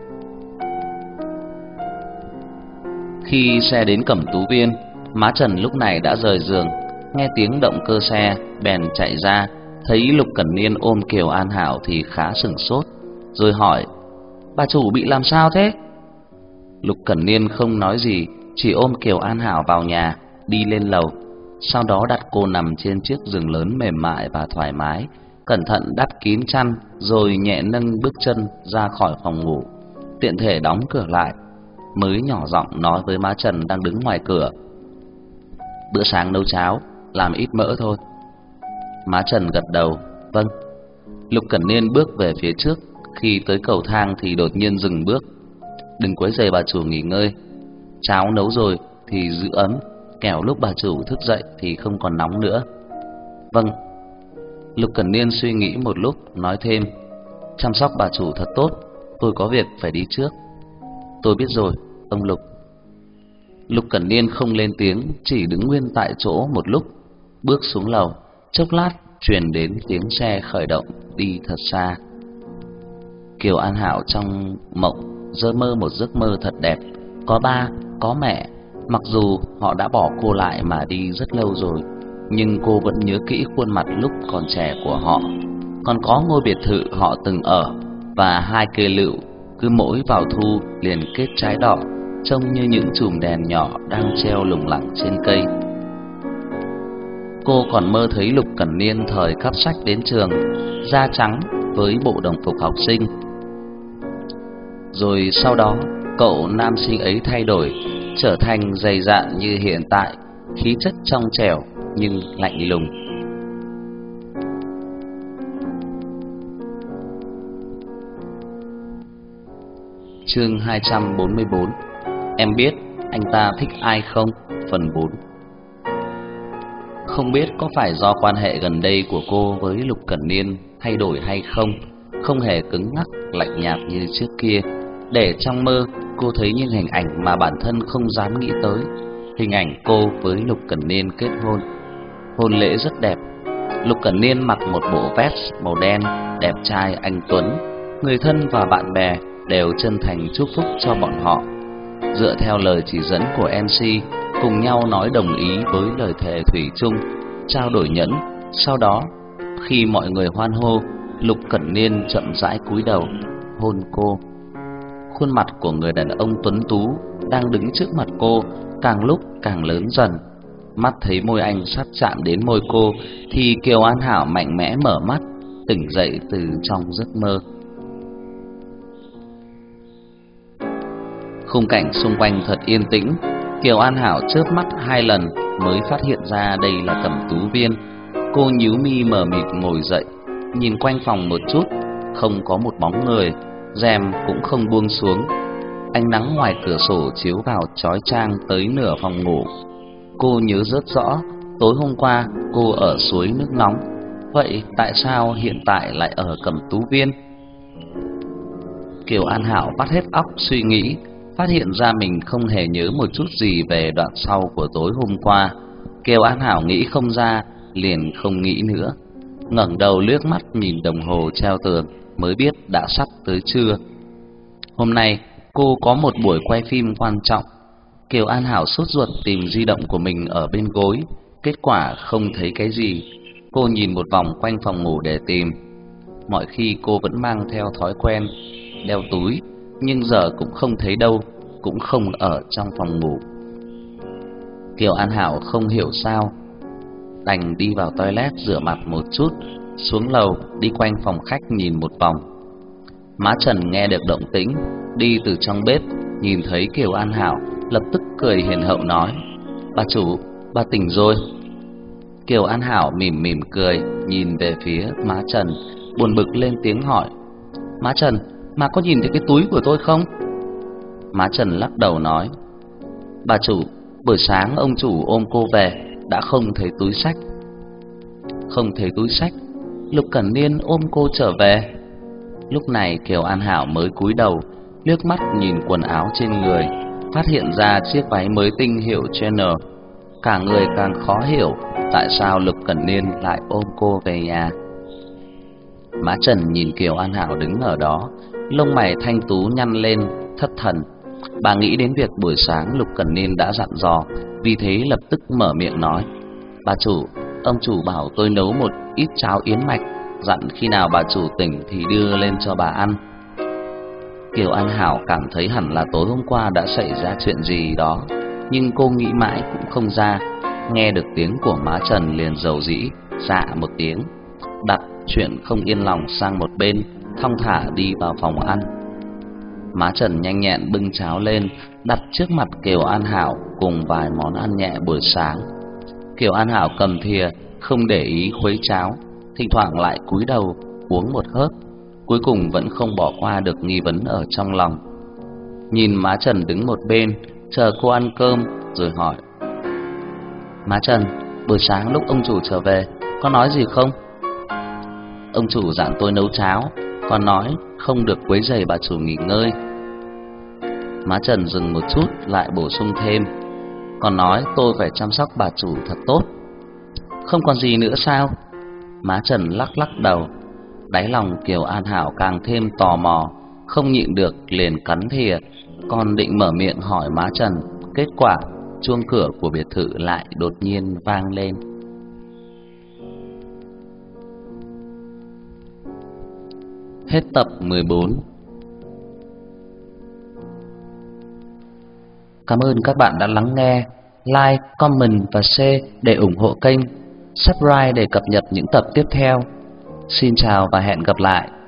Khi xe đến Cẩm Tú Viên, má Trần lúc này đã rời giường, nghe tiếng động cơ xe bèn chạy ra, thấy Lục Cẩn Niên ôm Kiều An Hảo thì khá sửng sốt, rồi hỏi: "Bà chủ bị làm sao thế?" Lục Cẩn Niên không nói gì, chỉ ôm Kiều An Hảo vào nhà, đi lên lầu, sau đó đặt cô nằm trên chiếc giường lớn mềm mại và thoải mái, cẩn thận đắp kín chăn, rồi nhẹ nâng bước chân ra khỏi phòng ngủ, tiện thể đóng cửa lại, mới nhỏ giọng nói với má Trần đang đứng ngoài cửa: "Bữa sáng nấu cháo, làm ít mỡ thôi." Má Trần gật đầu: "Vâng." Lục Cẩn Niên bước về phía trước, khi tới cầu thang thì đột nhiên dừng bước: "Đừng quấy rầy bà chủ nghỉ ngơi, cháo nấu rồi thì giữ ấm, kẻo lúc bà chủ thức dậy thì không còn nóng nữa." "Vâng." Lục Cẩn Niên suy nghĩ một lúc, nói thêm: "Chăm sóc bà chủ thật tốt, tôi có việc phải đi trước." "Tôi biết rồi, ông Lục." Lục Cẩn Niên không lên tiếng, chỉ đứng nguyên tại chỗ một lúc, bước xuống lầu, chốc lát truyền đến tiếng xe khởi động đi thật xa. Kiều An Hảo trong mộng giơ mơ một giấc mơ thật đẹp, có ba, có mẹ. Mặc dù họ đã bỏ cô lại mà đi rất lâu rồi, nhưng cô vẫn nhớ kỹ khuôn mặt lúc còn trẻ của họ. Còn có ngôi biệt thự họ từng ở, và 2 cây lựu cứ mỗi vào thu liền kết trái đỏ, trông như những chùm đèn nhỏ đang treo lủng lẳng trên cây. Cô còn mơ thấy Lục Cẩn Niên thời cắp sách đến trường, da trắng với bộ đồng phục học sinh. Rồi sau đó, cậu nam sinh ấy thay đổi, trở thành dày dạn như hiện tại, khí chất trong trẻo nhưng lạnh lùng. Chương 244. Em biết anh ta thích ai không? Phần 4. Không biết có phải do quan hệ gần đây của cô với Lục Cẩn Niên thay đổi hay không, không hề cứng ngắc lạnh nhạt như trước kia, để trong mơ cô thấy những hình ảnh mà bản thân không dám nghĩ tới. Hình ảnh cô với Lục Cẩn Niên kết hôn. Hôn lễ rất đẹp. Lục Cẩn Niên mặc một bộ vest màu đen, đẹp trai anh tuấn. Người thân và bạn bè đều chân thành chúc phúc cho bọn họ. Dựa theo lời chỉ dẫn của MC, cùng nhau nói đồng ý với lời thề thủy chung, trao đổi nhẫn. Sau đó, khi mọi người hoan hô, Lục Cẩn Niên chậm rãi cúi đầu hôn cô. Khuôn mặt của người đàn ông tuấn tú đang đứng trước mặt cô càng lúc càng lớn dần. Mắt thấy môi anh sắp chạm đến môi cô thì Kiều An Hảo mạnh mẽ mở mắt, tỉnh dậy từ trong giấc mơ. Khung cảnh xung quanh thật yên tĩnh. Kiều An Hảo chớp mắt 2 lần mới phát hiện ra đây là Cẩm Tú Viên. Cô nhíu mi mờ mịt ngồi dậy, nhìn quanh phòng một chút, không có một bóng người, rèm cũng không buông xuống. Ánh nắng ngoài cửa sổ chiếu vào chói chang tới nửa phòng ngủ. Cô nhớ rất rõ, tối hôm qua cô ở suối nước nóng. Vậy tại sao hiện tại lại ở Cẩm Tú Viên? Kiều An Hảo vắt hết óc suy nghĩ, phát hiện ra mình không hề nhớ một chút gì về đoạn sau của tối hôm qua. Kiều An Hảo nghĩ không ra, liền không nghĩ nữa. Ngẩng đầu liếc mắt nhìn đồng hồ treo tường, mới biết đã sắp tới trưa. Hôm nay cô có một buổi quay phim quan trọng. Kiều An Hảo sốt ruột tìm di động của mình ở bên gối, kết quả không thấy cái gì. Cô nhìn một vòng quanh phòng ngủ để tìm. Mọi khi cô vẫn mang theo thói quen đeo túi, nhưng giờ cũng không thấy đâu, cũng không ở trong phòng ngủ. Kiều An Hảo không hiểu sao, đành đi vào toilet rửa mặt một chút, xuống lầu đi quanh phòng khách nhìn một vòng. Má Trần nghe được động tĩnh, đi từ trong bếp, nhìn thấy Kiều An Hảo, lập tức cười hiền hậu nói: "Bà chủ, bà tỉnh rồi." Kiều An Hảo mỉm mỉm cười, nhìn về phía má Trần, buồn bực lên tiếng hỏi: "Má Trần, má có nhìn thấy cái túi của tôi không?" Má Trần lắc đầu nói: "Bà chủ, buổi sáng ông chủ ôm cô về, đã không thấy túi xách." Không thấy túi xách? Lục Cẩn Niên ôm cô trở về? Lúc này Kiều An Hảo mới cúi đầu, liếc mắt nhìn quần áo trên người, phát hiện ra chiếc váy mới tinh hiệu Chanel. Cả người càng khó hiểu tại sao Lục Cẩn Niên lại ôm cô về nhà. Má Trần nhìn Kiều An Hảo đứng ở đó, lông mày thanh tú nhăn lên, thất thần. Bà nghĩ đến việc buổi sáng Lục Cẩn Niên đã dặn dò, vì thế lập tức mở miệng nói: "Bà chủ, ông chủ bảo tôi nấu một ít cháo yến mạch, dặn khi nào bà chủ tỉnh thì đưa lên cho bà ăn." Kiều An Hảo cảm thấy hẳn là tối hôm qua đã xảy ra chuyện gì đó, nhưng cô nghĩ mãi cũng không ra. Nghe được tiếng của má Trần liền dầu dĩ dạ một tiếng, đặt chuyện không yên lòng sang một bên, thong thả đi vào phòng ăn. Má Trần nhanh nhẹn bưng cháo lên, đặt trước mặt Kiều An Hảo cùng vài món ăn nhẹ buổi sáng. Kiều An Hảo cầm thìa, không để ý khuấy cháo, thỉnh thoảng lại cúi đầu uống một hớp, cuối cùng vẫn không bỏ qua được nghi vấn ở trong lòng. Nhìn má Trần đứng một bên, chờ cô ăn cơm, rồi hỏi: "Má Trần, buổi sáng lúc ông chủ trở về, có nói gì không?" "Ông chủ dặn tôi nấu cháo, còn nói không được quấy rầy bà chủ nghỉ ngơi." Má Trần dừng một chút lại bổ sung thêm: "Còn nói tôi phải chăm sóc bà chủ thật tốt." "Không còn gì nữa sao?" Má Trần lắc lắc đầu. Đáy lòng Kiều An Hảo càng thêm tò mò, không nhịn được liền cắn thìa, còn định mở miệng hỏi má Trần, kết quả chuông cửa của biệt thự lại đột nhiên vang lên. Hết tập 14. Cảm ơn các bạn đã lắng nghe. Like, comment và share để ủng hộ kênh. Subscribe để cập nhật những tập tiếp theo. Xin chào và hẹn gặp lại.